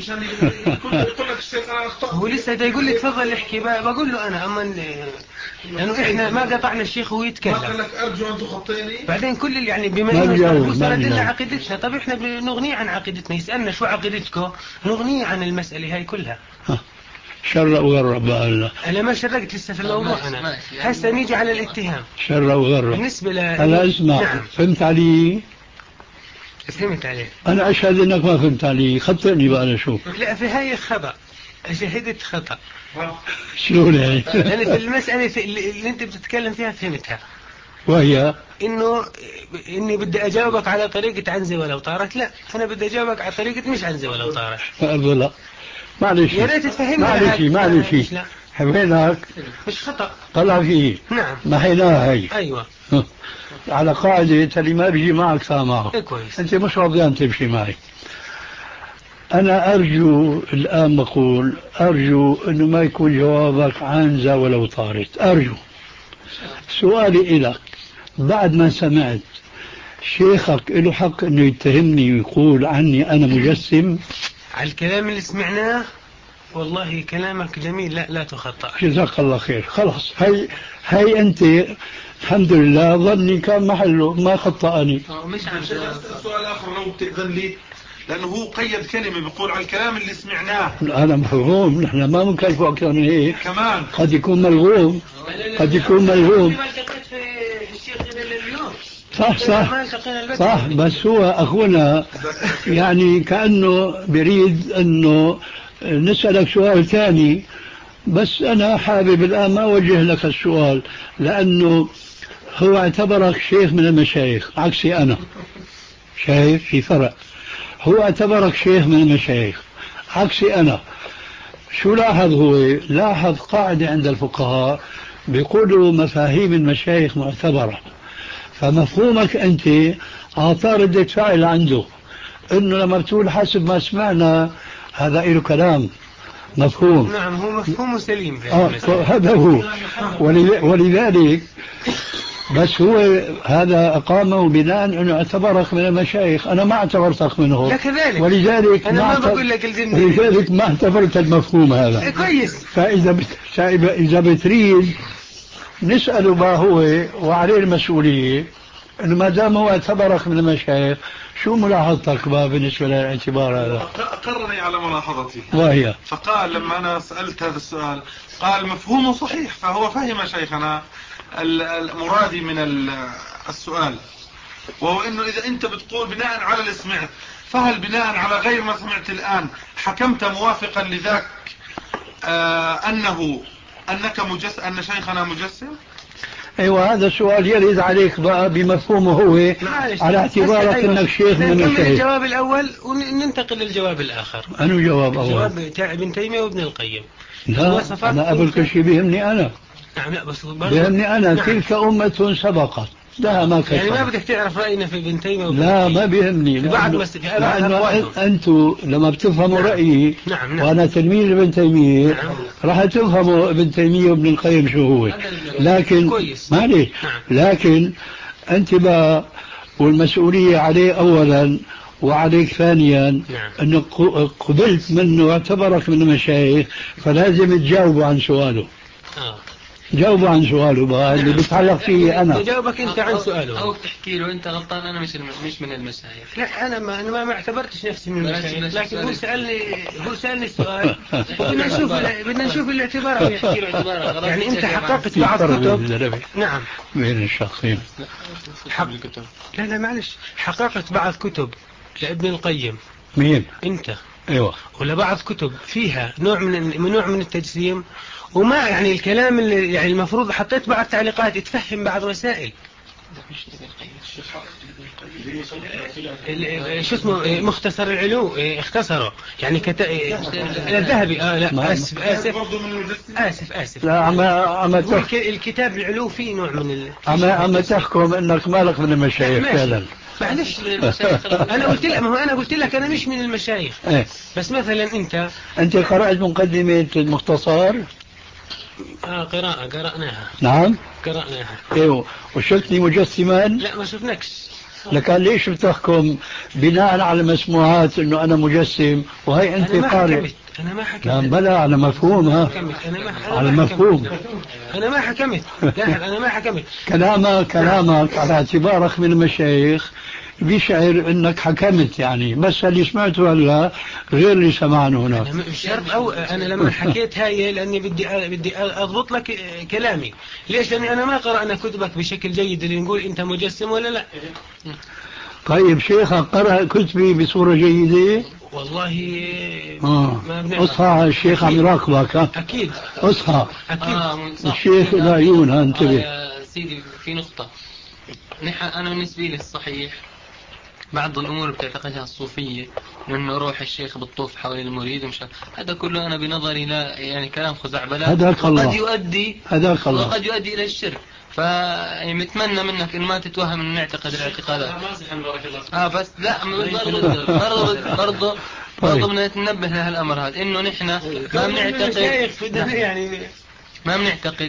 هو لسه دا يقول لي تفضل احكي بقول له انا اما لانه احنا ما قطعنا الشيخ وهو يتكلم. ما قال لك ارجو ان تخطئني. بعدين كل اللي يعني بما انه سرد لنا عقيدتنا، طب احنا بنغنيه عن عقيدتنا، يسالنا شو عقيدتكم نغنيه عن المساله هاي كلها. شر وغرب الله. انا ما شرقت لسه في الموضوع. انا هسه نيجي على الاتهام. شر وغرب بالنسبه ل انا اسمع. نعم. فهمت علي؟ فهمت عليه. انا اشهد انك ما فهمت علي، خطئني بقى انا شوف. لا في هاي خطا، شهدت خطا. شلون يعني؟ انا في المساله في اللي انت بتتكلم فيها فهمتها، وهي انه اني بدي اجاوبك على طريقه عنزه ولو طارت. لا انا بدي اجاوبك على طريقه مش عنزه ولو طارت. لا معلش يا ريت تفهمني. معلش معلش حبيناك مش خطا. طلع فيه. نعم محيناها هي. ايوه على قاعدة اللي ما بيجي معك سامعه. إيه كويس. انت مش راضيان تمشي معي. انا ارجو الان بقول ارجو انه ما يكون جوابك عنزة ولو طارت. ارجو. سؤالي لك بعد ما سمعت شيخك له حق انه يتهمني ويقول عني انا مجسم على الكلام اللي سمعناه؟ والله كلامك جميل، لا لا تخطأ. جزاك الله خير. خلاص هي هي انت الحمد لله ظني كان محله ما خطأني. مش عن سؤال اخر لو بتأذن لي، لانه هو قيد كلمه بيقول على الكلام اللي سمعناه. هذا مفهوم، نحن ما بنكلفه اكثر من هيك. كمان قد يكون ملغوم، قد يكون ملغوم. صح صح صح. بس هو اخونا يعني كأنه بريد انه نسألك سؤال ثاني، بس انا حابب الان ما اوجه لك السؤال لانه هو اعتبرك شيخ من المشايخ عكسي انا. شايف في فرق. هو اعتبرك شيخ من المشايخ عكسي انا. شو لاحظ؟ هو لاحظ قاعدة عند الفقهاء بيقولوا مفاهيم المشايخ معتبرة، فمفهومك أنت عطى ردة فعل عنده إنه لما بتقول حسب ما سمعنا هذا له كلام مفهوم. نعم هو مفهوم سليم. آه هذا هو. ولذلك بس هو هذا أقامه بناء أنه اعتبرك من المشايخ. أنا ما اعتبرتك منهم. لا كذلك. ولذلك أنا ما ما بقول لك الجنة. ولذلك ما اعتبرت المفهوم هذا. كويس. فإذا بت... إذا بتريد نسأله ما هو وعليه المسؤولية، إنه ما دام هو اعتبرك من المشايخ شو ملاحظتك بقى بالنسبة للاعتبار هذا؟ أقرني على ملاحظتي. وهي فقال لما أنا سألت هذا السؤال قال مفهومه صحيح، فهو فهم شيخنا المرادي من السؤال، وهو إنه إذا أنت بتقول بناء على اللي سمعت، فهل بناء على غير ما سمعت الآن حكمت موافقا لذاك آه أنه أنك مجسم، أن شيخنا مجسم؟ ايوه هذا السؤال يرد عليك بقى بمفهومه هو على اعتبارك أيوة. انك شيخ من المشايخ. الجواب الاول وننتقل للجواب الاخر. انو جواب اول؟ الجواب بتاع ابن تيمية وابن القيم. لا انا قبل كل شيء بيهمني انا. نعم لا بس بيهمني انا. نعم. تلك امة سبقت ده ما كتب. يعني ما بدك تعرف راينا في ابن تيمية وابن لا ما بيهمني. بعد ما لانه انتم لما بتفهموا نعم. رايي نعم نعم. وانا تلميذ ابن تيمية نعم. راح تفهموا ابن تيمية وابن القيم شو هو. لكن معلش نعم. لكن انت بقى والمسؤولية عليه اولا وعليك ثانيا نعم. انك قبلت منه واعتبرك من المشايخ، فلازم تجاوبوا عن سؤاله. آه. جاوبوا عن سؤاله بقى اللي بيتعلق فيه انا. جاوبك انت عن سؤاله او تحكي له انت غلطان انا مش مش من المشايخ. لا انا ما انا ما اعتبرتش نفسي من المشايخ، لكن هو سالني هو سالني السؤال بدنا نشوف بدنا نشوف الاعتبار يحكي له اعتبار. يعني انت حققت بعض كتب. نعم بين الشخصين حق الكتب. لا لا معلش حققت بعض كتب لابن القيم. مين؟ انت. ايوه. ولا بعض كتب فيها نوع من من نوع من التجسيم، وما يعني الكلام اللي يعني المفروض حطيت بعض تعليقات تفهم بعض مسائل. شو اسمه مختصر العلو اختصره يعني كت... الذهبي اه لا اسف اسف اسف اسف لا اما اما تخ... الكتاب العلو فيه نوع من ال... اما اما تحكم انك مالك من المشايخ فعلا. معلش انا قلت لك، ما هو انا قلت لك انا مش من المشايخ ايه. بس مثلا انت انت قرأت مقدمة المختصر؟ اه قراءة قرأناها. نعم قرأناها. ايوه وشفتني مجسما؟ لا ما شفناكش. لكن ليش بتحكم بناء على مسموعات انه انا مجسم وهي انت قارئ؟ انا ما حكمت. نعم بلا على مفهوم. ها أنا ما على مفهوم. انا ما حكمت. لا انا ما حكمت. كلامك كلامك على اعتبارك من المشايخ بيشعر انك حكمت يعني، بس اللي سمعته هلا غير اللي سمعنا هناك. انا مش شرط او انا لما حكيت هاي لاني بدي بدي اضبط لك كلامي. ليش؟ لاني انا ما قرانا كتبك بشكل جيد اللي نقول انت مجسم ولا لا. طيب شيخك قرأ كتبي بصورة جيدة؟ والله آه. ما بنعرف. اصحى الشيخ عم يراقبك. اكيد اصحى. اكيد آه الشيخ العيون. انتبه. آه يا سيدي في نقطة. نحن أنا بالنسبة لي الصحيح بعض الأمور بتعتقدها الصوفية، إنه روح الشيخ بالطوف حول المريد ومش هذا كله أنا بنظري لا يعني كلام خزعبلات وقد يؤدي وقد يؤدي إلى الشرك. فمتمنى منك إن ما تتوهم إن نعتقد الاعتقادات. آه بس لا برضه برضه برضه برضه بدنا ننبه لهالأمر هذا إنه نحن ما بنعتقد يعني ما بنعتقد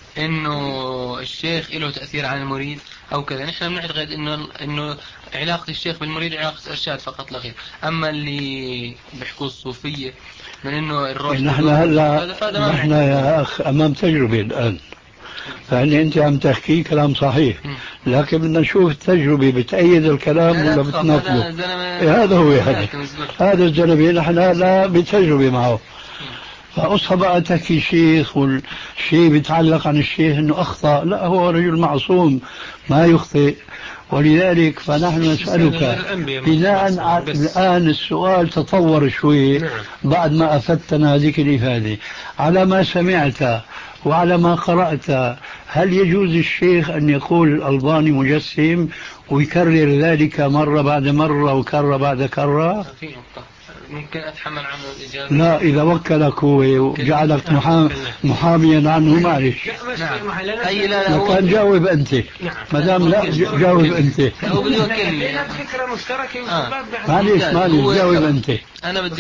إنه الشيخ له تأثير على المريد أو كذا. نحن بنعتقد إنه إنه علاقة الشيخ بالمريد علاقة إرشاد فقط لا غير. أما اللي بيحكوا الصوفية من إنه الروح نحن هلا نحن يا أخ أمام تجربة الآن، فهني أنت عم تحكي كلام صحيح، لكن بدنا نشوف التجربة بتأيد الكلام ولا بتناقضه. هذا هو يعني هذا الزلمة نحن لا بتجربة معه. فأصحى بقى تحكي شيخ والشيء بيتعلق عن الشيخ انه اخطأ، لا هو رجل معصوم ما يخطئ. ولذلك فنحن نسألك بناء على الآن السؤال تطور شوي بعد ما أفدتنا هذه الإفادة على ما سمعت وعلى ما قرأت. هل يجوز الشيخ أن يقول الألباني مجسم ويكرر ذلك مرة بعد مرة وكرة بعد كرة؟ في نقطة ممكن أتحمل عنه الإجابة. لا إذا وكلك هو وجعلك محاميا عنه معلش. نعم. أي لا لا كان جاوب أنت. ما دام لا جاوب أنت. هو بدي يوكلني. فكرة مشتركة. معلش معلش جاوب أنت. أنا بدي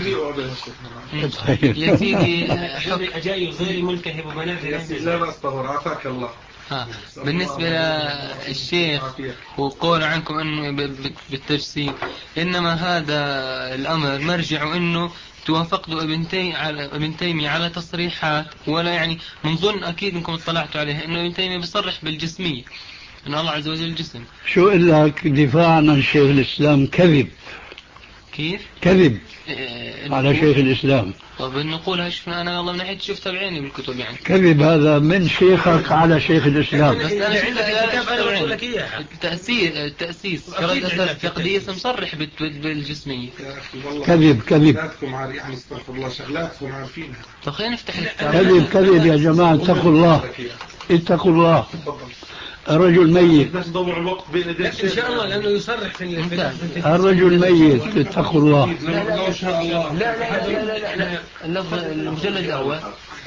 يا سيدي أجاي غيري ملتهب ومنازل. لا أصبر عافاك الله. ها بالنسبة للشيخ وقول عنكم أنه بالتجسيم، إنما هذا الأمر مرجع أنه توافقوا ابن تيمية على ابن تيمية على تصريحات، ولا يعني من ظن أكيد أنكم اطلعتوا عليها إنه ابن تيمية بيصرح بالجسمية إن الله عز وجل جسم. شو قل لك دفاعا عن شيخ الإسلام كذب. كيف؟ كذب على شيخ الإسلام. طب نقولها شفنا أنا والله من ناحية شفتها بعيني بالكتب يعني. كذب هذا من شيخك على شيخ الإسلام. بس أنا شفتها الكتاب أنا بقول لك إياها. التأسيس التأسيس كرد أساس التقديس مصرح بالجسمية. كذب كذب. يعني استغفر الله شغلاتكم عارفينها. طب خلينا نفتح الكتاب. كذب كذب يا جماعة اتقوا الله اتقوا الله. الرجل ميت. بس ضوع الوقت بين يدي إن شاء الله لأنه يصرح في الرجل ميت اتقوا الله. لا لا لا لا لا لا اللفظ المجلد الأول.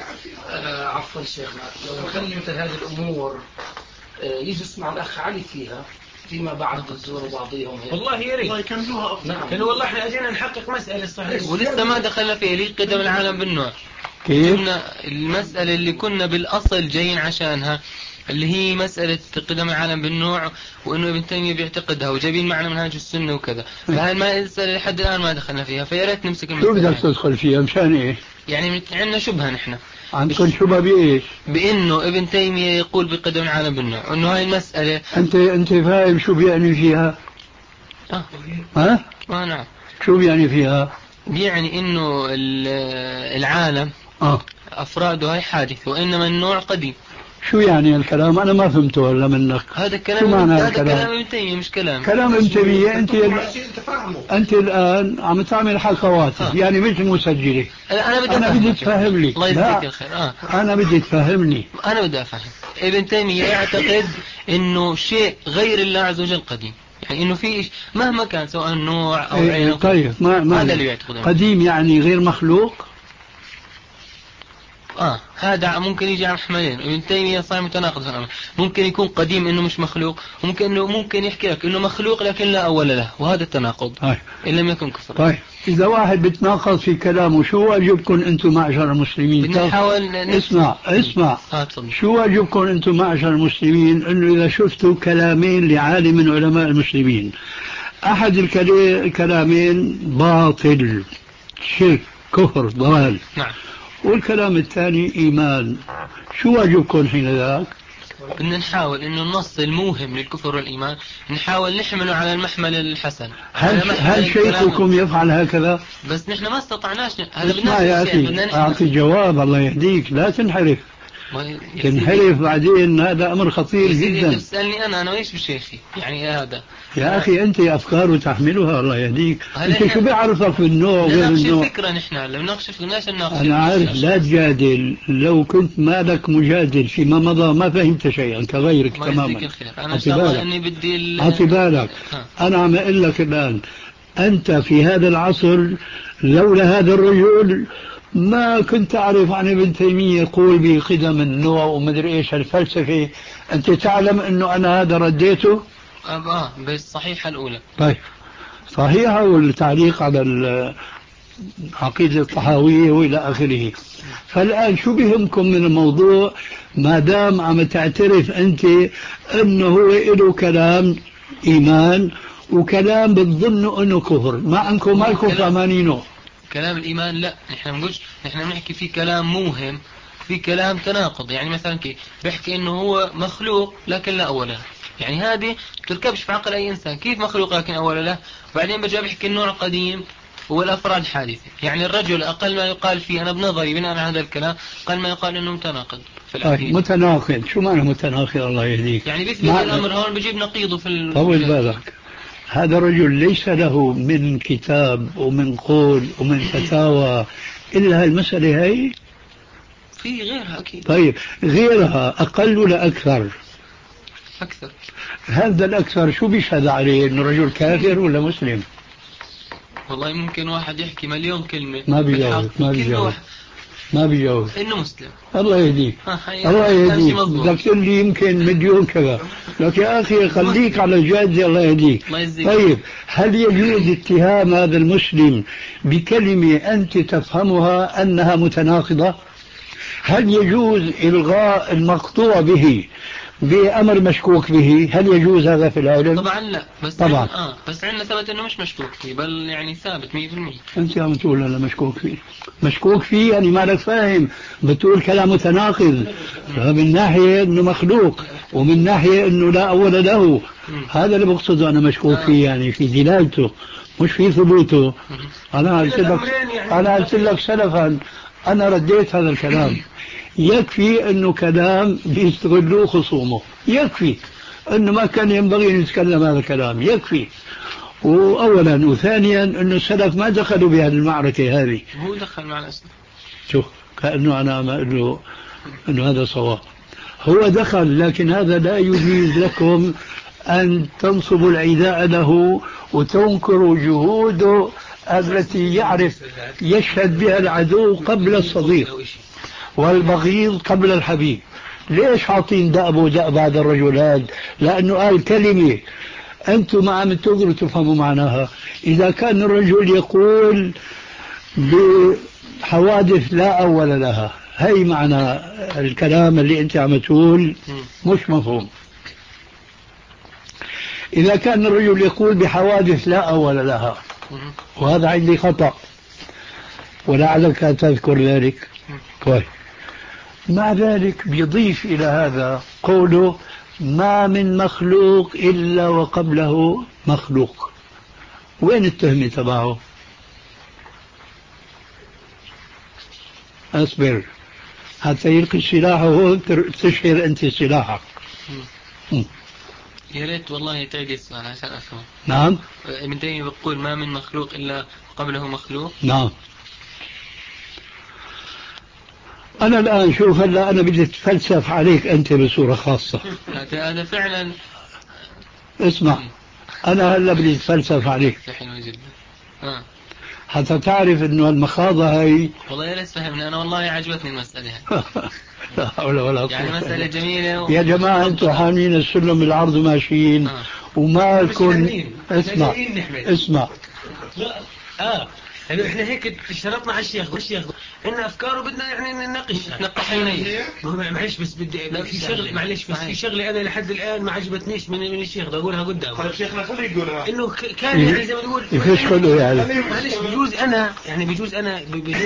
عفوا الشيخ لو خلي مثل هذه الأمور يجلس مع الأخ علي فيها فيما بعد تزور بعضهم. والله يا ريت. والله كملوها أفضل. نعم. كان والله احنا أجينا نحقق مسألة صحيحة. ولسه ما دخلنا فيها ليه قدم العالم بالنوع. كيف؟ كنا المسألة اللي كنا بالأصل جايين عشانها اللي هي مسألة قدم العالم بالنوع وإنه ابن تيمية بيعتقدها وجايبين معنا منهاج السنة وكذا. فهاي المسألة لحد الآن ما دخلنا فيها، فيا ريت نمسك المسألة. شو بدك تدخل فيها مشان إيه؟ يعني عندنا شبهة نحن. عندكم شبهة بإيش؟ بإنه ابن تيمية يقول بقدم العالم بالنوع، إنه هاي المسألة. أنت أنت فاهم شو بيعني فيها؟ آه. ها؟ آه نعم. شو بيعني فيها؟ بيعني إنه العالم آه. أفراده هاي حادث وإنما النوع قديم. شو يعني الكلام؟ أنا ما فهمته ولا منك. هذا الكلام هذا كلام ابن تيمية مش كلام كلام ابن تيمية. أنت أنت الآن عم تعمل حكواتي آه. يعني مش مسجلة. أنا بدي أنا بدي تفهم لي. الله يجزيك الخير. آه. أنا بدي تفهمني. أنا بدي أفهم. ابن تيمية يعتقد انه شيء غير الله عز وجل قديم، يعني انه في مهما كان سواء نوع او إيه عين. طيب ما ما هذا اللي يعتقد قديم يعني غير مخلوق. اه هذا ممكن يجي على محملين. ابن تيمية صار متناقض في الأمر. ممكن يكون قديم انه مش مخلوق، وممكن انه ممكن يحكي لك انه مخلوق لكن لا اول له، وهذا التناقض طيب. ان لم يكن كفر. طيب اذا واحد بتناقض في كلامه شو واجبكم انتم معشر المسلمين؟ بدنا نحاول اسمع اسمع آه شو واجبكم انتم معشر المسلمين انه اذا شفتوا كلامين لعالم من علماء المسلمين، احد الكلامين باطل شرك كفر ضلال، نعم، والكلام الثاني إيمان، شو واجبكم حين ذاك؟ بدنا نحاول إنه النص الموهم للكفر والإيمان نحاول نحمله على المحمل الحسن. هل, هل شيخكم يفعل هكذا؟ بس نحن ما استطعناش. هذا اسمع يا أخي أعطي جواب الله يهديك، لا تنحرف تنحرف بعدين، هذا أمر خطير جدا. تسألني أنا أنا وإيش بشيخي يعني هذا يا أخي أنت أفكار تحملها الله يهديك. أنت شو بيعرفك في النوع غير النوع؟ فكرة نحن لو نناقش بدناش نناقش. أنا عارف لا تجادل، لو كنت مالك مجادل فيما مضى ما فهمت شيئا كغيرك تماما. أنا إن شاء الله إني بدي أعطي بالك. أنا عم أقول لك الآن أنت في هذا العصر لولا هذا الرجل ما كنت أعرف عن ابن تيمية يقول بقدم النوع ومدري إيش الفلسفة. أنت تعلم أنه أنا هذا رديته؟ آه بس صحيحة الأولى. طيب صحيحة والتعليق على العقيدة الطحاوية وإلى آخره. فالآن شو بهمكم من الموضوع ما دام عم تعترف أنت أنه هو له كلام إيمان وكلام بتظنوا أنه كفر، ما عنكم مالكم فهمانينه. كلام الإيمان لا، نحن بنقولش، نحن بنحكي في كلام موهم، في كلام تناقض. يعني مثلا كي بيحكي إنه هو مخلوق لكن لا أول له، يعني هذه تركبش في عقل أي إنسان. كيف مخلوق لكن أول له؟ وبعدين بجا بيحكي النوع قديم والأفراد حادثة. يعني الرجل أقل ما يقال فيه أنا بنظري بناء على هذا الكلام أقل ما يقال إنه متناقض في العقيدة. متناقض شو معنى متناقض الله يهديك؟ يعني بيثبت الأمر هون بجيب نقيضه في طول بالك. هذا الرجل ليس له من كتاب ومن قول ومن فتاوى إلا المسألة هي. في غيرها أكيد. طيب غيرها أقل ولا أكثر؟ أكثر. هذا الأكثر شو بيشهد عليه؟ إنه رجل كافر ولا مسلم؟ والله ممكن واحد يحكي مليون كلمة ما بيجاوب ما بيجاوب ما بيجاوب إنه مسلم. الله يهديك الله يهديك. بدك تقول لي يمكن مليون كذا، لك يا أخي خليك على الجادة الله يهديك. طيب هل يجوز اتهام هذا المسلم بكلمة أنت تفهمها أنها متناقضة؟ هل يجوز إلغاء المقطوع به بأمر مشكوك به؟ هل يجوز هذا في العلم؟ طبعا لا، بس طبعا عن... آه بس عندنا ثبت انه مش مشكوك فيه، بل يعني ثابت مية بالمية. انت عم تقول انا مشكوك فيه، مشكوك فيه يعني ما لك فاهم، بتقول كلام متناقض، من ناحية انه مخلوق ومن ناحية انه لا اول له. هذا اللي بقصده انا مشكوك فيه، يعني في دلالته مش في ثبوته. انا قلت لك انا قلت لك سلفا انا رديت هذا الكلام. يكفي انه كلام بيستغلوه خصومه، يكفي انه ما كان ينبغي ان يتكلم هذا الكلام، يكفي. واولا وثانيا انه السلف ما دخلوا بهذه المعركه هذه. هو دخل مع الاسف. شوف كانه انا ما اقول له انه هذا صواب، هو دخل، لكن هذا لا يجيز لكم ان تنصبوا العداء له وتنكروا جهوده التي يعرف يشهد بها العدو قبل الصديق والبغيض قبل الحبيب. ليش حاطين دأبه دأب هذا الرجل هذا؟ لأنه قال كلمة أنتم ما عم تقدروا تفهموا معناها. إذا كان الرجل يقول بحوادث لا أول لها، هي معنى الكلام اللي أنت عم تقول مش مفهوم. إذا كان الرجل يقول بحوادث لا أول لها، وهذا عندي خطأ ولعلك تذكر ذلك كويس. مع ذلك بيضيف إلى هذا قوله ما من مخلوق إلا وقبله مخلوق. وين التهمة تبعه؟ أصبر حتى يلقي سلاحه تشهر أنت سلاحك. يا ريت والله تعيد السؤال عشان أفهم. نعم. ابن تيمية بيقول ما من مخلوق إلا قبله مخلوق. نعم. أنا الآن شوف هلا أنا بدي أتفلسف عليك أنت بصورة خاصة. هذا فعلا. اسمع، أنا هلا بدي أتفلسف عليك حلو جدا. آه. حتى تعرف إنه المخاضة هاي. والله يا ريت فهمني أنا، والله عجبتني المسألة هاي. لا حول ولا قوة. يعني مسألة جميلة و... يا جماعة أنتم حامين السلم بالعرض وماشيين. آه. وما لكم. اسمع اسمع. لا اه يعني احنا هيك اشترطنا على الشيخ والشيخ عندنا افكار وبدنا يعني نناقش نناقش معلش بس بدي في شغله معلش بس في شغله انا لحد الان ما عجبتنيش من من الشيخ بدي اقولها قدامه. طيب شيخنا خليه يقولها. انه كان يعني زي ما تقول يفشخلوا يعني معلش بجوز انا يعني بجوز انا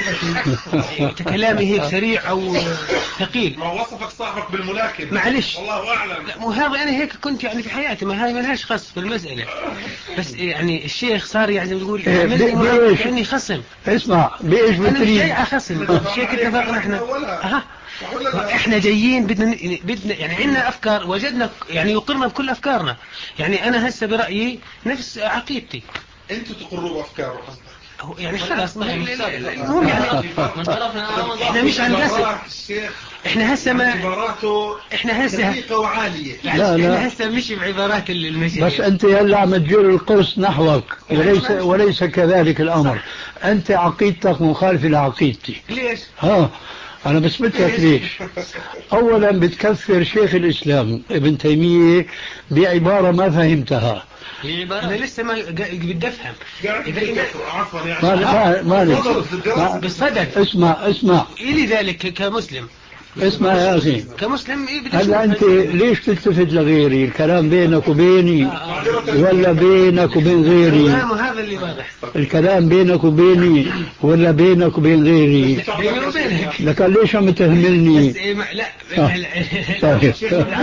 بلغتي كلامي هيك سريع او ثقيل. ما وصفك صاحبك بالملاكم معلش والله اعلم. لا مو هذا انا هيك كنت يعني في حياتي ما هاي ما لهاش خص بالمساله بس يعني الشيخ صار يعني زي ما تقول عملني كاني خصم. اسمع بايش انا مش بتريد؟ جاي على خصم شيء اتفقنا احنا اها احنا جايين بدنا بدنا يعني عندنا افكار وجدنا يعني يقرنا بكل افكارنا. يعني انا هسه برايي نفس عقيدتي انتوا تقروا بافكاره يعني خلاص المهم يعني احنا مش عن قصد احنا هسه ما احنا هسه وعاليه لا لا احنا هسه مش بعبارات المشايخ بس انت هلا عم تجر القرص نحوك وليس وليس كذلك الامر. انت عقيدتك مخالفه لعقيدتي. ليش؟ ها انا بثبت لك ليش. اولا بتكفر شيخ الاسلام ابن تيميه بعباره ما فهمتها. أنا لسه ما بدي أفهم. إذا عفوا يعني ما ما ما بس فدك. اسمع اسمع. إلي ذلك كمسلم. اسمع يا أخي. كمسلم إيه بدي. هلا أنت ليش تلتفت لغيري؟ الكلام بينك وبيني ولا بينك وبين غيري؟ هذا اللي واضح. الكلام بينك وبيني ولا بينك وبين غيري؟ بيني وبينك. لك ليش عم تهملني؟ لا. طيب.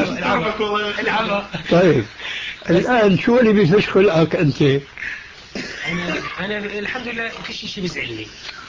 طيب. الآن شو اللي بيفش خلقك أنت؟ أنا أنا الحمد لله في شيء شيء بيزعلني.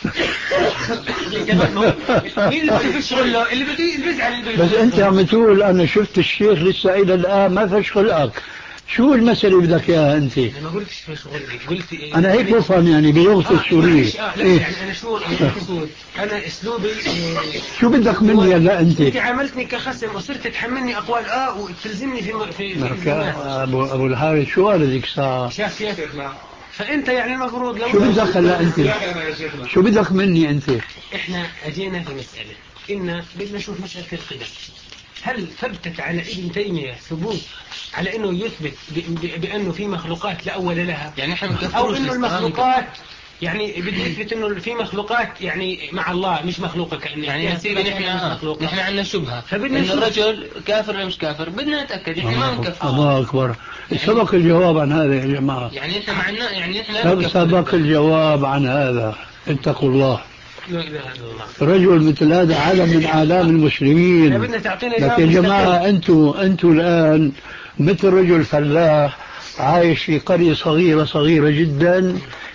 مين اللي بيفش خلقه؟ اللي بدي بيزعل. بس أنت عم تقول أنا شفت الشيخ لسه إلى الآن ما فش خلقك. شو المسألة بدك إياها أنت؟ أنا ما قلتش فش خلقي قلت. أنا هيك بفهم يعني بلغة السورية. آه لا إيه؟ يعني أنا شو المقصود؟ أنا أسلوبي. شو بدك مني هلا أنت؟ أنت عاملتني كخصم وصرت تحملني أقوال آه وتلزمني في في. في أبو أبو الحارث شو قال ذيك الساعة؟ شاف كيف؟ فأنت يعني المفروض لو. شو بدك هلا أنت؟ شو بدك مني أنت؟ إحنا أجينا في مسألة إن بدنا نشوف مسألة القدم. هل ثبتت على ابن تيمية ثبوت على انه يثبت بانه في مخلوقات لا اول لها يعني احنا او انه المخلوقات يعني بدي يثبت انه في مخلوقات يعني مع الله مش مخلوقه كأنه يعني يا سيدي نحن نحن عندنا شبهه فبدنا ان الرجل كافر ولا مش كافر بدنا نتاكد احنا ما بنكفر. الله اكبر. سبق الجواب عن هذا يا جماعه. يعني احنا معنا يعني احنا سبق الجواب عن هذا. اتقوا الله. لا اله الا الله. رجل مثل هذا عالم من اعلام المسلمين. لكن يا جماعه انتم انتم الان مثل رجل فلاح عايش في قريه صغيره صغيره جدا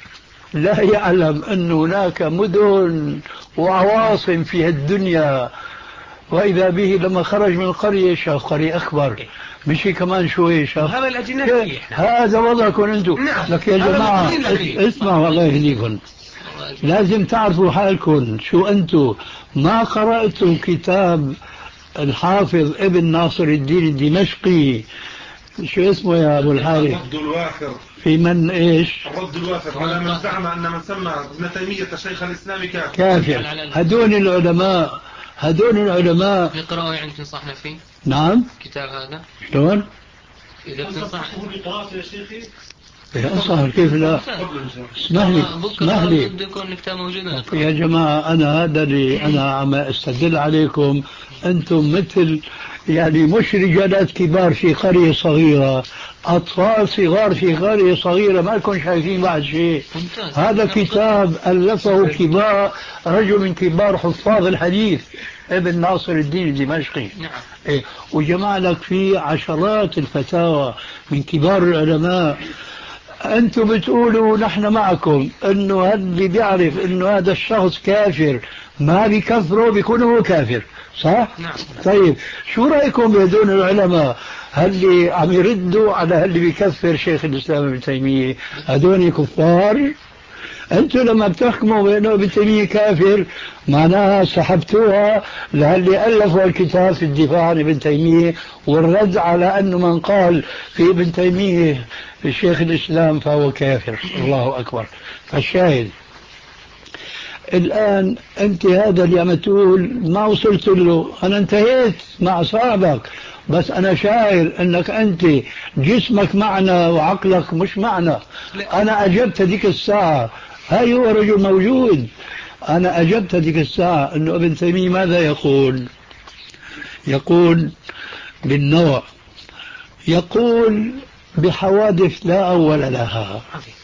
لا يعلم أن هناك مدن وعواصم في الدنيا وإذا به لما خرج من القرية شاف قرية أكبر مشي كمان شوي شاف. هذا الأجنبي هذا وضعكم أنتم. نعم. لك يا جماعة اسمعوا الله يهديكم لازم تعرفوا حالكم شو أنتم ما قرأتوا كتاب الحافظ ابن ناصر الدين الدمشقي شو اسمه يا أبو الحارث؟ الرد الوافر في من إيش؟ الرد الوافر على من زعم أن من سمى ابن تيمية شيخ الإسلام كافر. كافر. هدول العلماء هدول العلماء نقرأه يعني تنصحنا فيه؟ نعم. كتاب هذا شلون؟ إذا بتنصح بقراءته يا شيخي؟ أنصح كيف لا؟ اسمح لي اسمح لي بده يكون كتاب موجود. يا جماعة أنا هذا اللي أنا عم أستدل عليكم أنتم مثل يعني مش رجالات كبار في قرية صغيرة أطفال صغار في قرية صغيرة ما لكم شايفين بعد شيء. هذا كتاب ألفه كبار رجل من كبار حفاظ الحديث ابن ناصر الدين الدمشقي. إيه وجمع لك فيه عشرات الفتاوى من كبار العلماء. أنتم بتقولوا نحن معكم أنه اللي بيعرف أنه هذا الشخص كافر ما بيكفره بيكون هو كافر صح؟ نعم. طيب شو رأيكم بهدول العلماء اللي عم يردوا على اللي بيكفر شيخ الإسلام ابن تيمية هدول كفار أنتم لما بتحكموا بأنه ابن تيمية كافر معناها سحبتوها للي ألفوا الكتاب في الدفاع عن ابن تيمية والرد على أنه من قال في ابن تيمية شيخ الإسلام فهو كافر. الله أكبر. فالشاهد الآن أنت هذا اللي عم تقول ما وصلت له، أنا انتهيت مع صاحبك، بس أنا شاعر أنك أنت جسمك معنا وعقلك مش معنا. أنا أجبت هذيك الساعة، هاي هو رجل موجود، أنا أجبت هذيك الساعة أنه ابن تيمية ماذا يقول؟ يقول بالنوع، يقول بحوادث لا أول لها.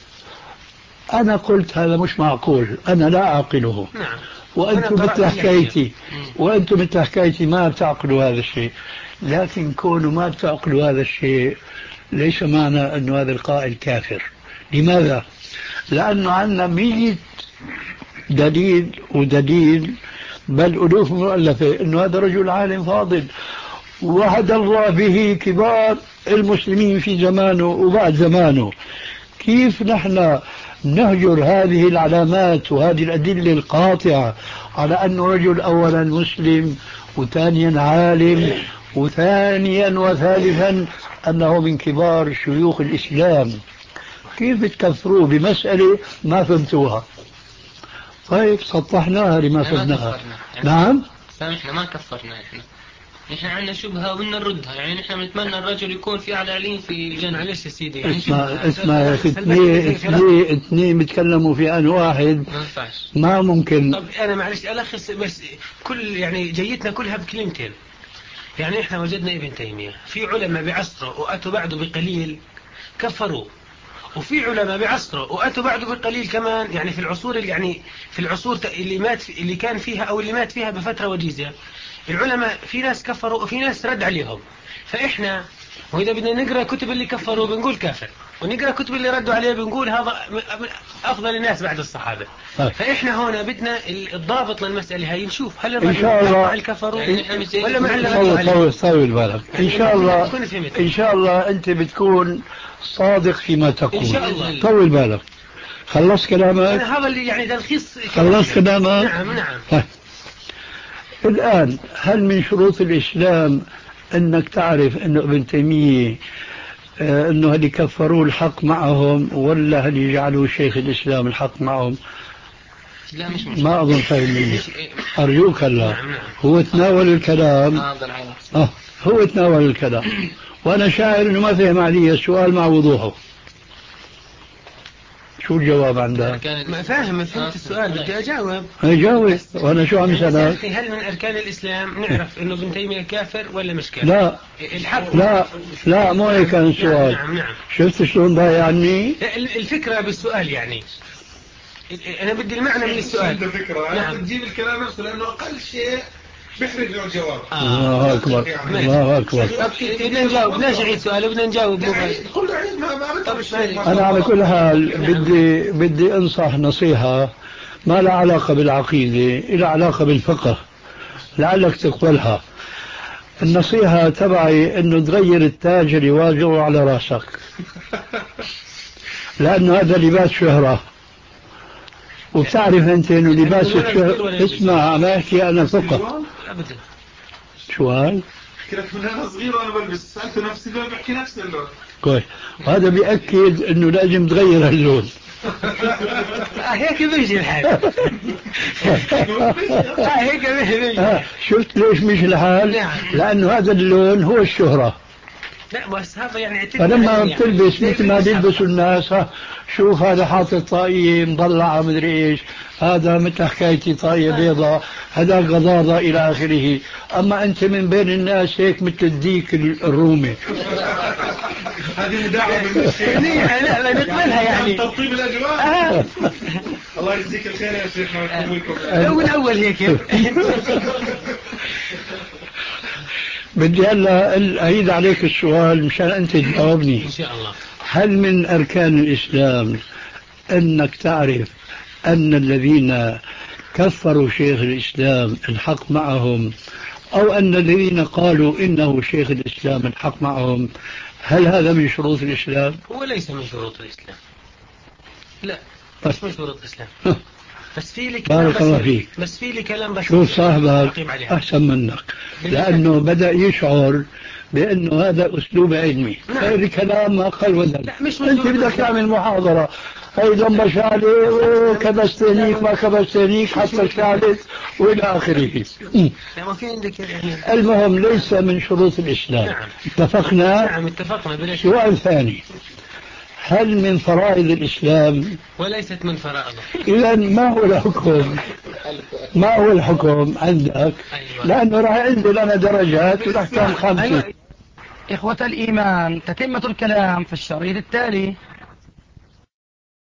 أنا قلت هذا مش معقول، أنا لا أعقله. نعم. وأنتم مثل حكايتي وأنتم مثل حكايتي ما بتعقلوا هذا الشيء، لكن كونوا ما بتعقلوا هذا الشيء ليس معنى أن هذا القائل كافر. لماذا؟ لأنه عندنا مية دليل ودليل بل ألوف مؤلفة أنه هذا رجل عالم فاضل وهدى الله به كبار المسلمين في زمانه وبعد زمانه. كيف نحن نهجر هذه العلامات وهذه الأدلة القاطعة على أنه رجل أولا مسلم وثانيا عالم وثانيا وثالثا أنه من كبار شيوخ الإسلام؟ كيف تكفروه بمسألة ما فهمتوها؟ طيب سطحناها لما فهمناها. نعم سامحنا ما كفرنا، احنا نحن عندنا شبهة وبدنا نردها، يعني نحن بنتمنى الرجل يكون في أعلى علين في الجنة. معلش يا سيدي يعني اسمع اسمع يا أخي، اثنين اثنين اثنين بيتكلموا في آن واحد ما ينفعش، ما ممكن. طب أنا معلش ألخص بس كل يعني جيتنا كلها بكلمتين. يعني إحنا وجدنا ابن تيمية في علماء بعصره وأتوا بعده بقليل كفروه، وفي علماء بعصره وأتوا بعده بقليل كمان، يعني في العصور اللي يعني في العصور اللي مات اللي كان فيها أو اللي مات فيها بفترة وجيزة العلماء في ناس كفروا وفي ناس رد عليهم. فإحنا وإذا بدنا نقرأ كتب اللي كفروا بنقول كافر، ونقرأ كتب اللي ردوا عليه بنقول هذا أفضل الناس بعد الصحابة. فإحنا هنا بدنا الضابط للمسألة هاي نشوف هل الرجل مع الكفروا ولا مع اللي ردوا عليه. طول طول بالك إن شاء الله. إن شاء الله أنت بتكون صادق فيما تقول. إن شاء الله. طول بالك. خلص كلامك. أنا هذا اللي يعني تلخيص. خلص كلامك. نعم نعم. ها. الآن هل من شروط الإسلام أنك تعرف أنه ابن تيمية آه أنه هل يكفروا الحق معهم ولا هل يجعلوا شيخ الإسلام الحق معهم؟ لا مش مش ما أظن فاهمني. أرجوك الله. هو تناول الكلام. آه هو تناول الكلام وأنا شاعر أنه ما فهم علي السؤال مع وضوحه. شو الجواب عندها؟ ما فاهم ما فهمت السؤال بدي أجاوب. أجاوب وأنا شو عم سألك؟ هل من أركان الإسلام نعرف إنه ابن تيمية كافر ولا مش كافر؟ لا الحق. لا لا مو هيك كان السؤال. نعم نعم. شفت شلون ضايع عني؟ الفكرة بالسؤال يعني أنا بدي المعنى من السؤال. الفكرة نعم. تجيب الكلام نفسه لأنه أقل شيء بيحرج له الجواب. الله أكبر الله أكبر. بدنا نجاوب بدنا نعيد سؤال وبدنا نجاوب. قل له عيد ما ما بتعرفش. أنا على كل حال بدي بدي أنصح نصيحة ما لها علاقة بالعقيدة، لها علاقة بالفقه لعلك تقبلها. النصيحة تبعي إنه تغير التاج اللي واجهه على راسك لأنه هذا لباس شهرة، وبتعرف أنت إنه لباس الشهرة. اسمع ما أحكي أنا فقه. أبدا. شو هاي؟ كنت من أنا صغير وأنا بلبس سألت نفسي لو بحكي نفس اللون. كويس. وهذا بيأكد إنه لازم تغير اللون. هيك بيجي الحال. هيك بيجي. شفت ليش مش الحال؟ لأنه هذا اللون هو الشهرة. لا بس هذا يعني فلما بتلبس مثل ما بيلبسوا الناس، شوف هذا حاطط طاقية مضلعة مدري ايش، هذا مثل حكايتي طاقية بيضاء، هذا غضاضة إلى آخره. أما أنت من بين الناس هيك مثل الديك الرومي. هذه مداعبة بالمشكلة. لا نقبلها يعني ترطيب الأجواء. الله يجزيك الخير يا شيخنا ويكرمكم. من أول هيك. بدي هلا أعيد عليك السؤال مشان أنت تجاوبني. إن شاء الله. هل من أركان الإسلام أنك تعرف أن الذين كفروا شيخ الإسلام الحق معهم، أو أن الذين قالوا إنه شيخ الإسلام الحق معهم، هل هذا من شروط الإسلام؟ هو ليس من شروط الإسلام. لا مش من شروط الإسلام. بس في لي كلام بارك الله بس فيك. بس في لي كلام بس شوف صاحبك أقيم عليها. أحسن منك، لأنه بدأ يشعر بأنه هذا أسلوب علمي. نعم. غير كلام ما قال ولا لا، مش من أنت شروط بدك الإسلام. تعمل محاضرة هي ضم شعلي كبستنيك ما كبستنيك حتى الثالث وإلى آخره. يعني في عندك يعني. المهم ليس من شروط الإسلام. نعم. اتفقنا. نعم اتفقنا بلا شك. سؤال ثاني، هل من فرائض الإسلام؟ وليست من فرائضه. إذا ما هو الحكم؟ ما هو الحكم عندك؟ أيوة. لأنه راح ينزل أنا درجات وراح كان خمسة. إخوة الإيمان، تتمة الكلام في الشريط التالي.